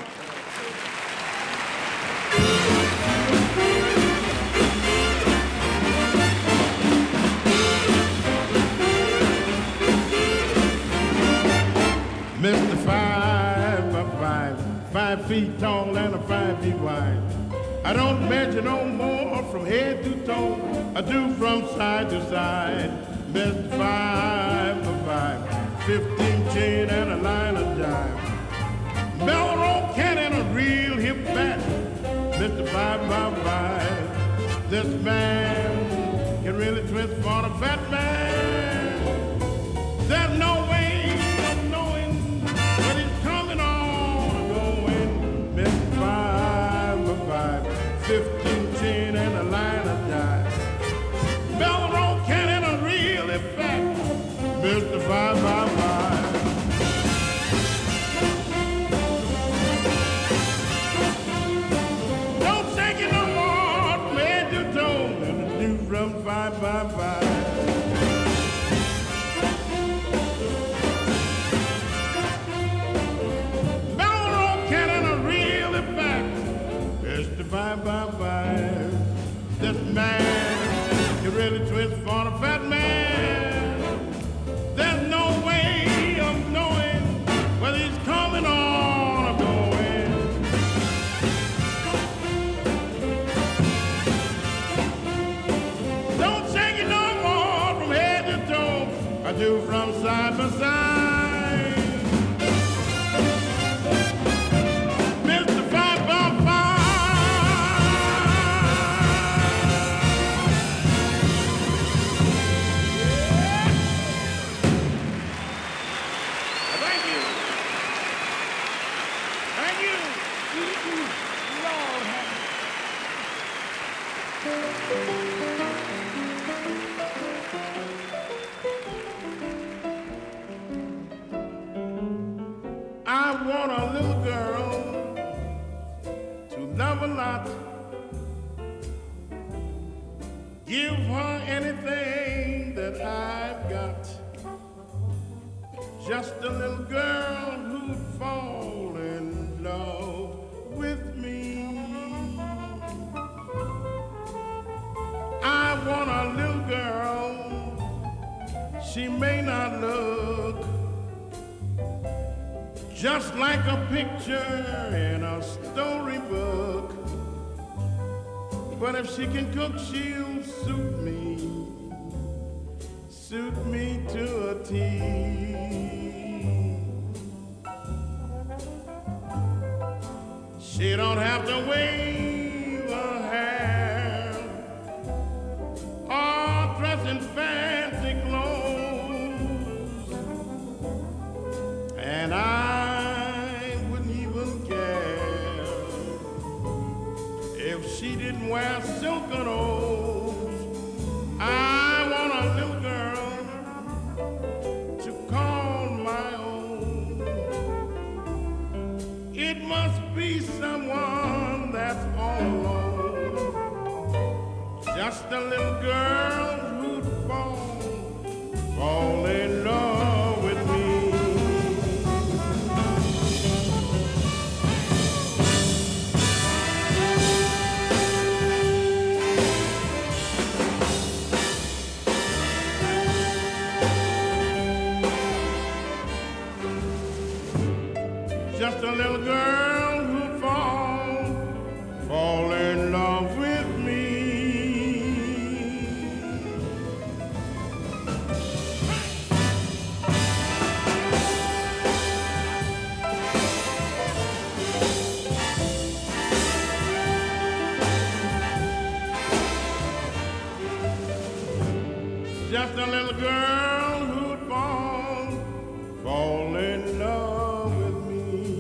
Mister Five by Five, five feet tall and a five feet wide. I don't measure no more from head to toe. I do from side to side. Mister Five by Five, fifteen chain and a line of jive. Mellow cannon, a real hip bat. Mister Five by Five, this man can really twist for the fat man. There's no way fifteen chain and a line of jive. Mellow cannon, a real effect. Mister Five by Five. Don't take it no more from head to toe. And do from Five by Five. Five by five, this man can really twist for a fat man. There's no way of knowing whether he's coming on or going. Don't shake it no more from head to toe. I do from side by side. I want a little girl to love a lot. Give her anything that I've got. Just a little girl who'd fall in love She may not look just like a picture in a storybook, but if she can cook, she'll suit me, suit me to a T. She don't have to wave her hair or dress in fancy clothes, and I wouldn't even care if she didn't wear silk and O's. I want a little girl to call my own. It must be someone that's all alone, just a little girl who'd fall, fall in love with me. Just a little girl who'd fall, fall in love with me. Just a little girl who'd fall, fall in love with me.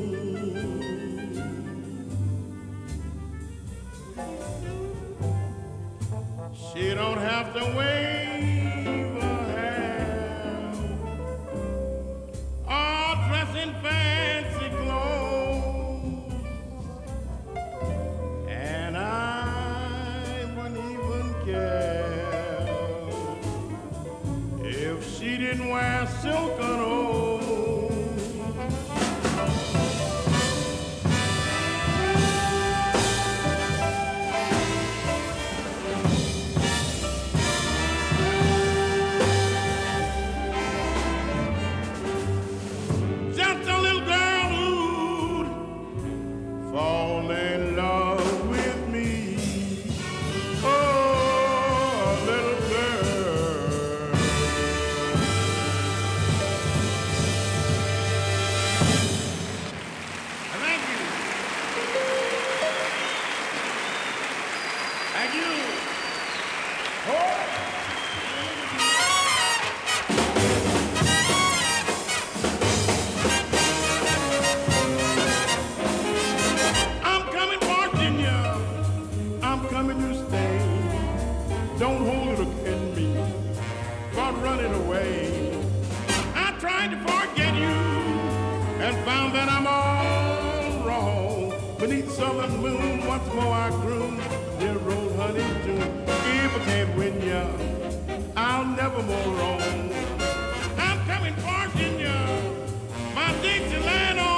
She don't have to wave her hair or dress in fancy clothes, and I wouldn't even care if she didn't wear silk and O's. Just a little girl who'd fall in love with me. Oh, a little girl. Thank you. Thank you. Oh. I'm coming, Virginia. I'm coming to stay. Don't hold it against me for running away. I tried to forget you and found that I'm all wrong. Beneath southern moon, once more I croon dear old honey tune. If I can't win ya, I'll never more roam. I'm coming, Virginia, my Dixieland on.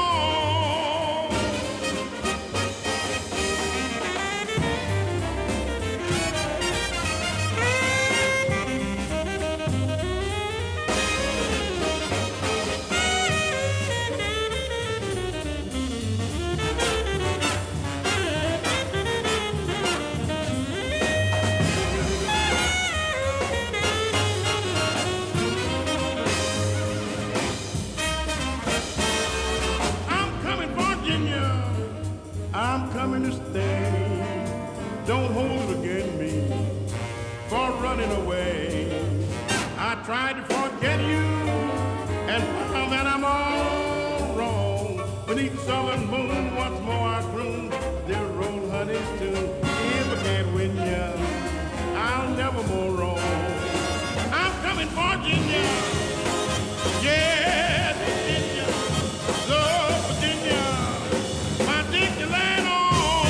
I'm coming, Virginia. I'm coming to stay. Don't hold it against me for running away. I tried to forget you and found that I'm all wrong. Beneath southern moon, once more I croon dear old honey tune. If I can't win ya, I'll never more roam. I'm coming, Virginia. Yeah, Virginia. Love, Virginia. My Dixieland on.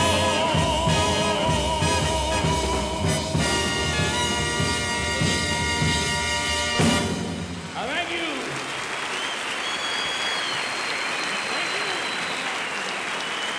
I thank you. Thank you.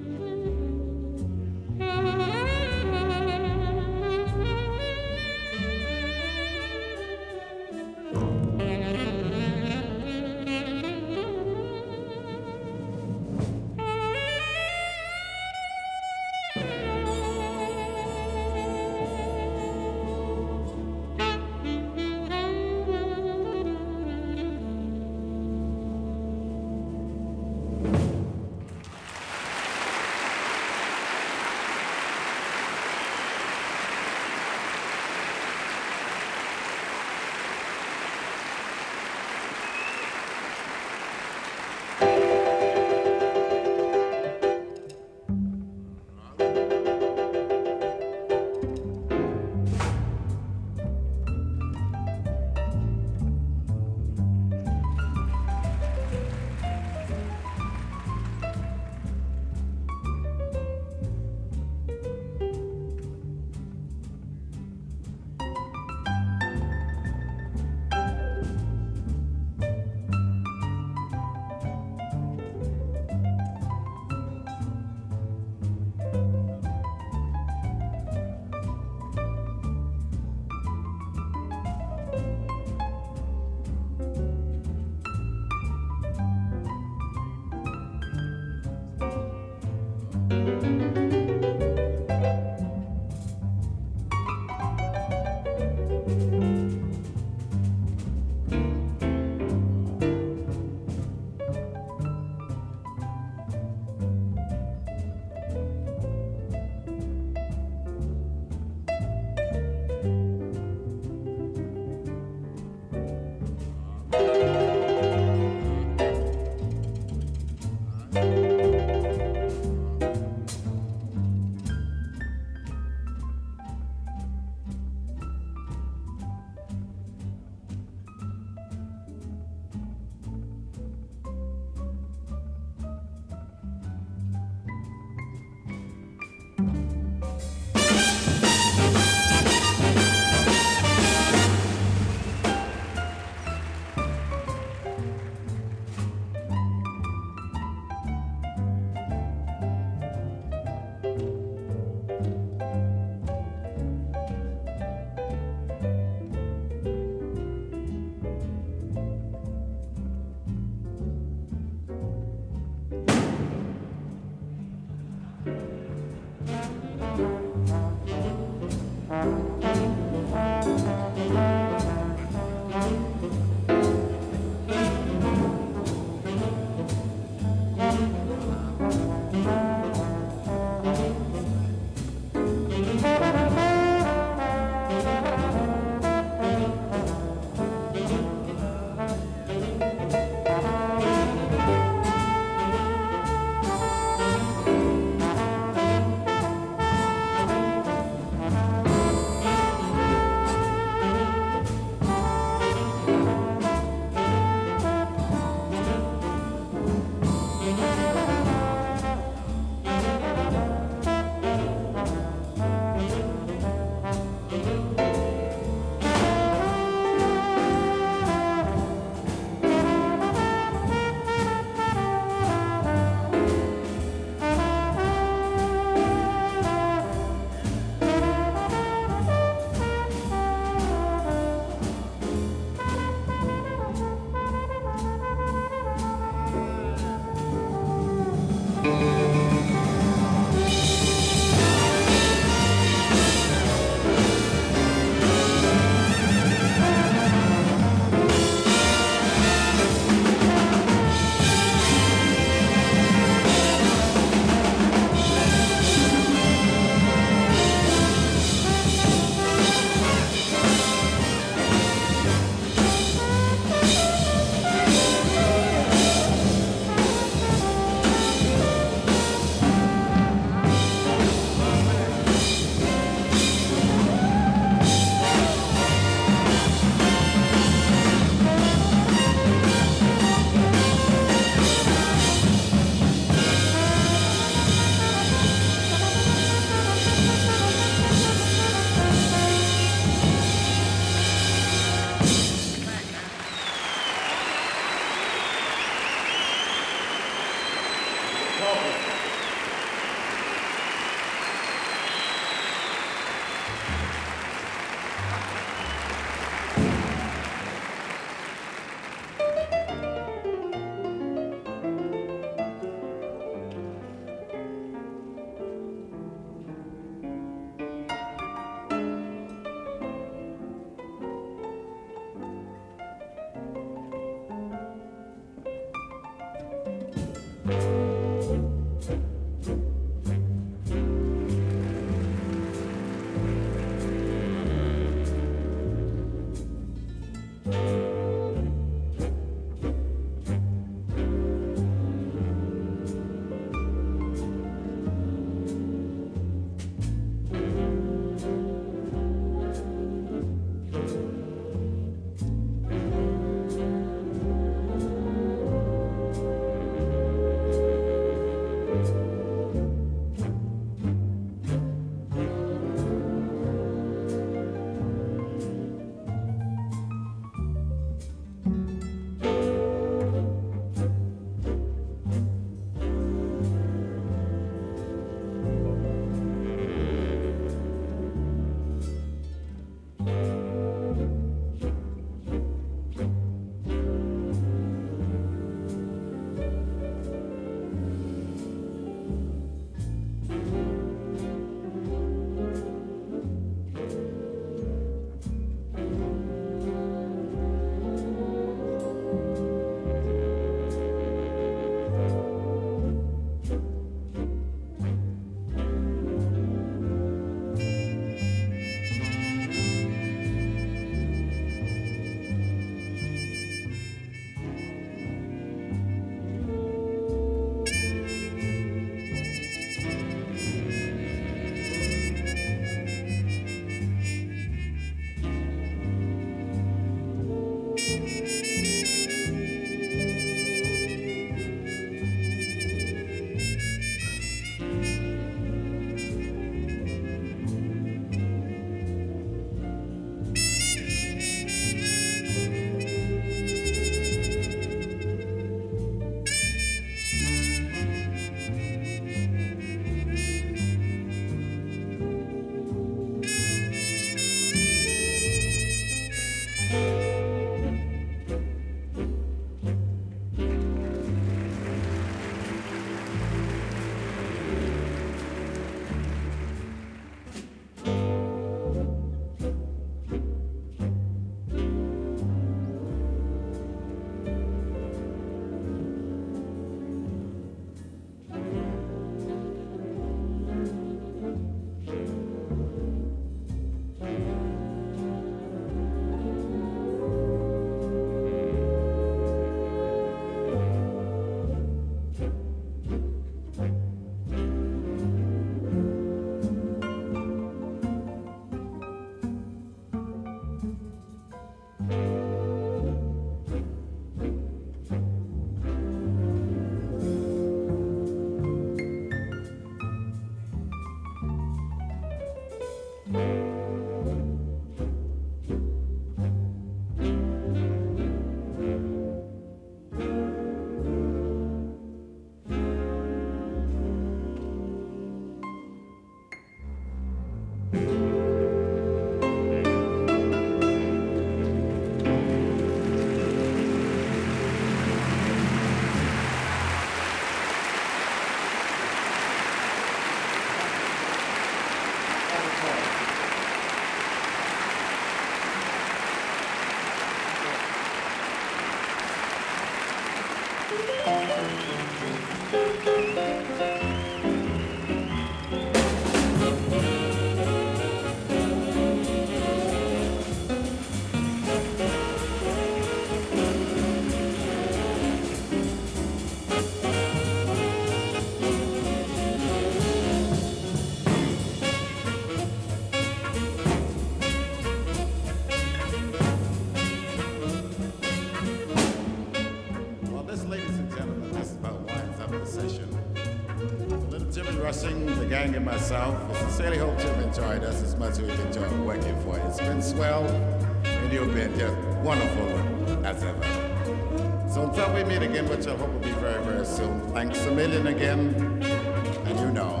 Well, this, ladies and gentlemen, just about winds up the session. A little Jimmy Rushing, the gang, and myself, we sincerely hope you've enjoyed us as much as we've enjoyed working for you. It's been swell, and you've been just wonderful as ever. So until we meet again, which I hope will be very, very soon, thanks a million again, and you know.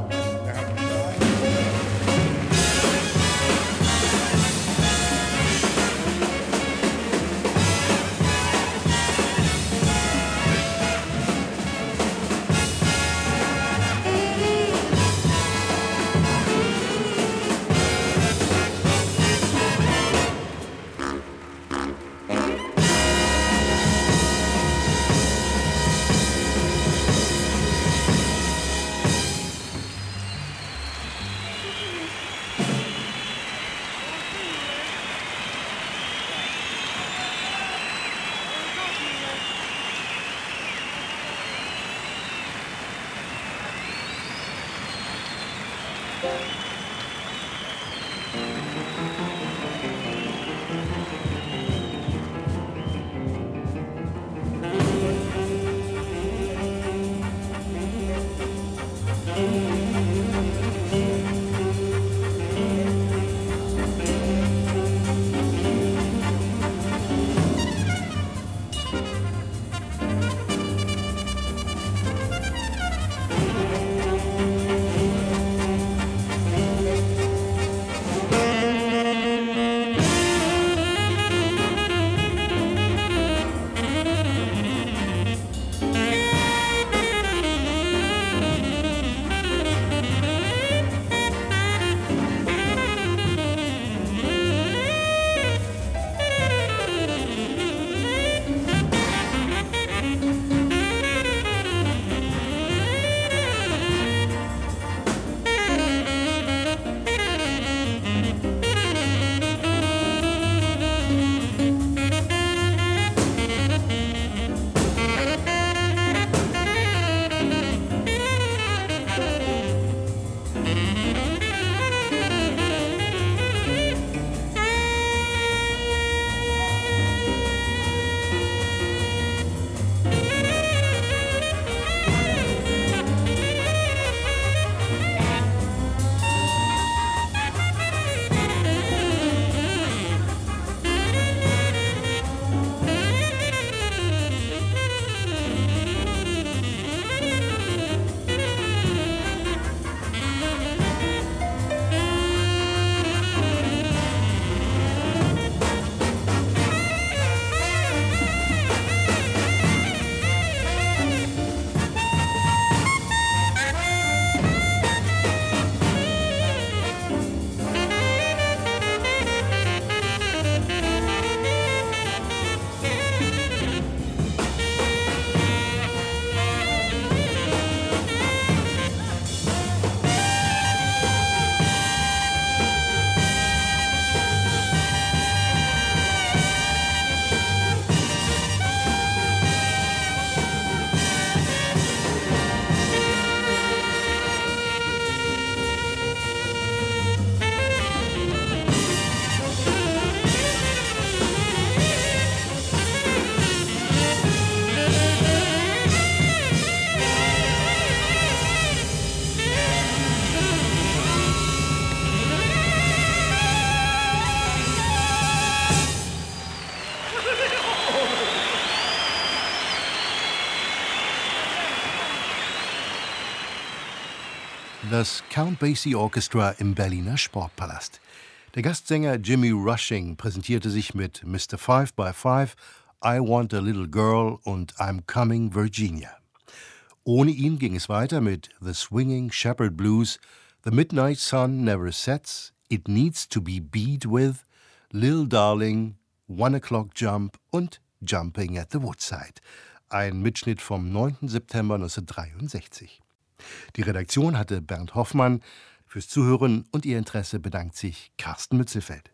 das Count Basie Orchestra im Berliner Sportpalast. Der Gastsänger Jimmy Rushing präsentierte sich mit Mister Five by Five, I Want a Little Girl und I'm Coming Virginia. Ohne ihn ging es weiter mit The Swinging Shepherd Blues, The Midnight Sun Never Sets, It Needs to Be Beat With, Lil Darling, One O'Clock Jump und Jumping at the Woodside. Ein Mitschnitt vom neunten September neunzehnhundertdreiundsechzig. Die Redaktion hatte Bernd Hoffmann. Fürs Zuhören und Ihr Interesse bedankt sich Carsten Mützelfeld.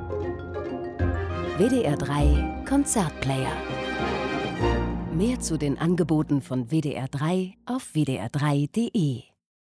W D R drei Konzertplayer. Mehr zu den Angeboten von W D R drei auf w d r drei punkt de.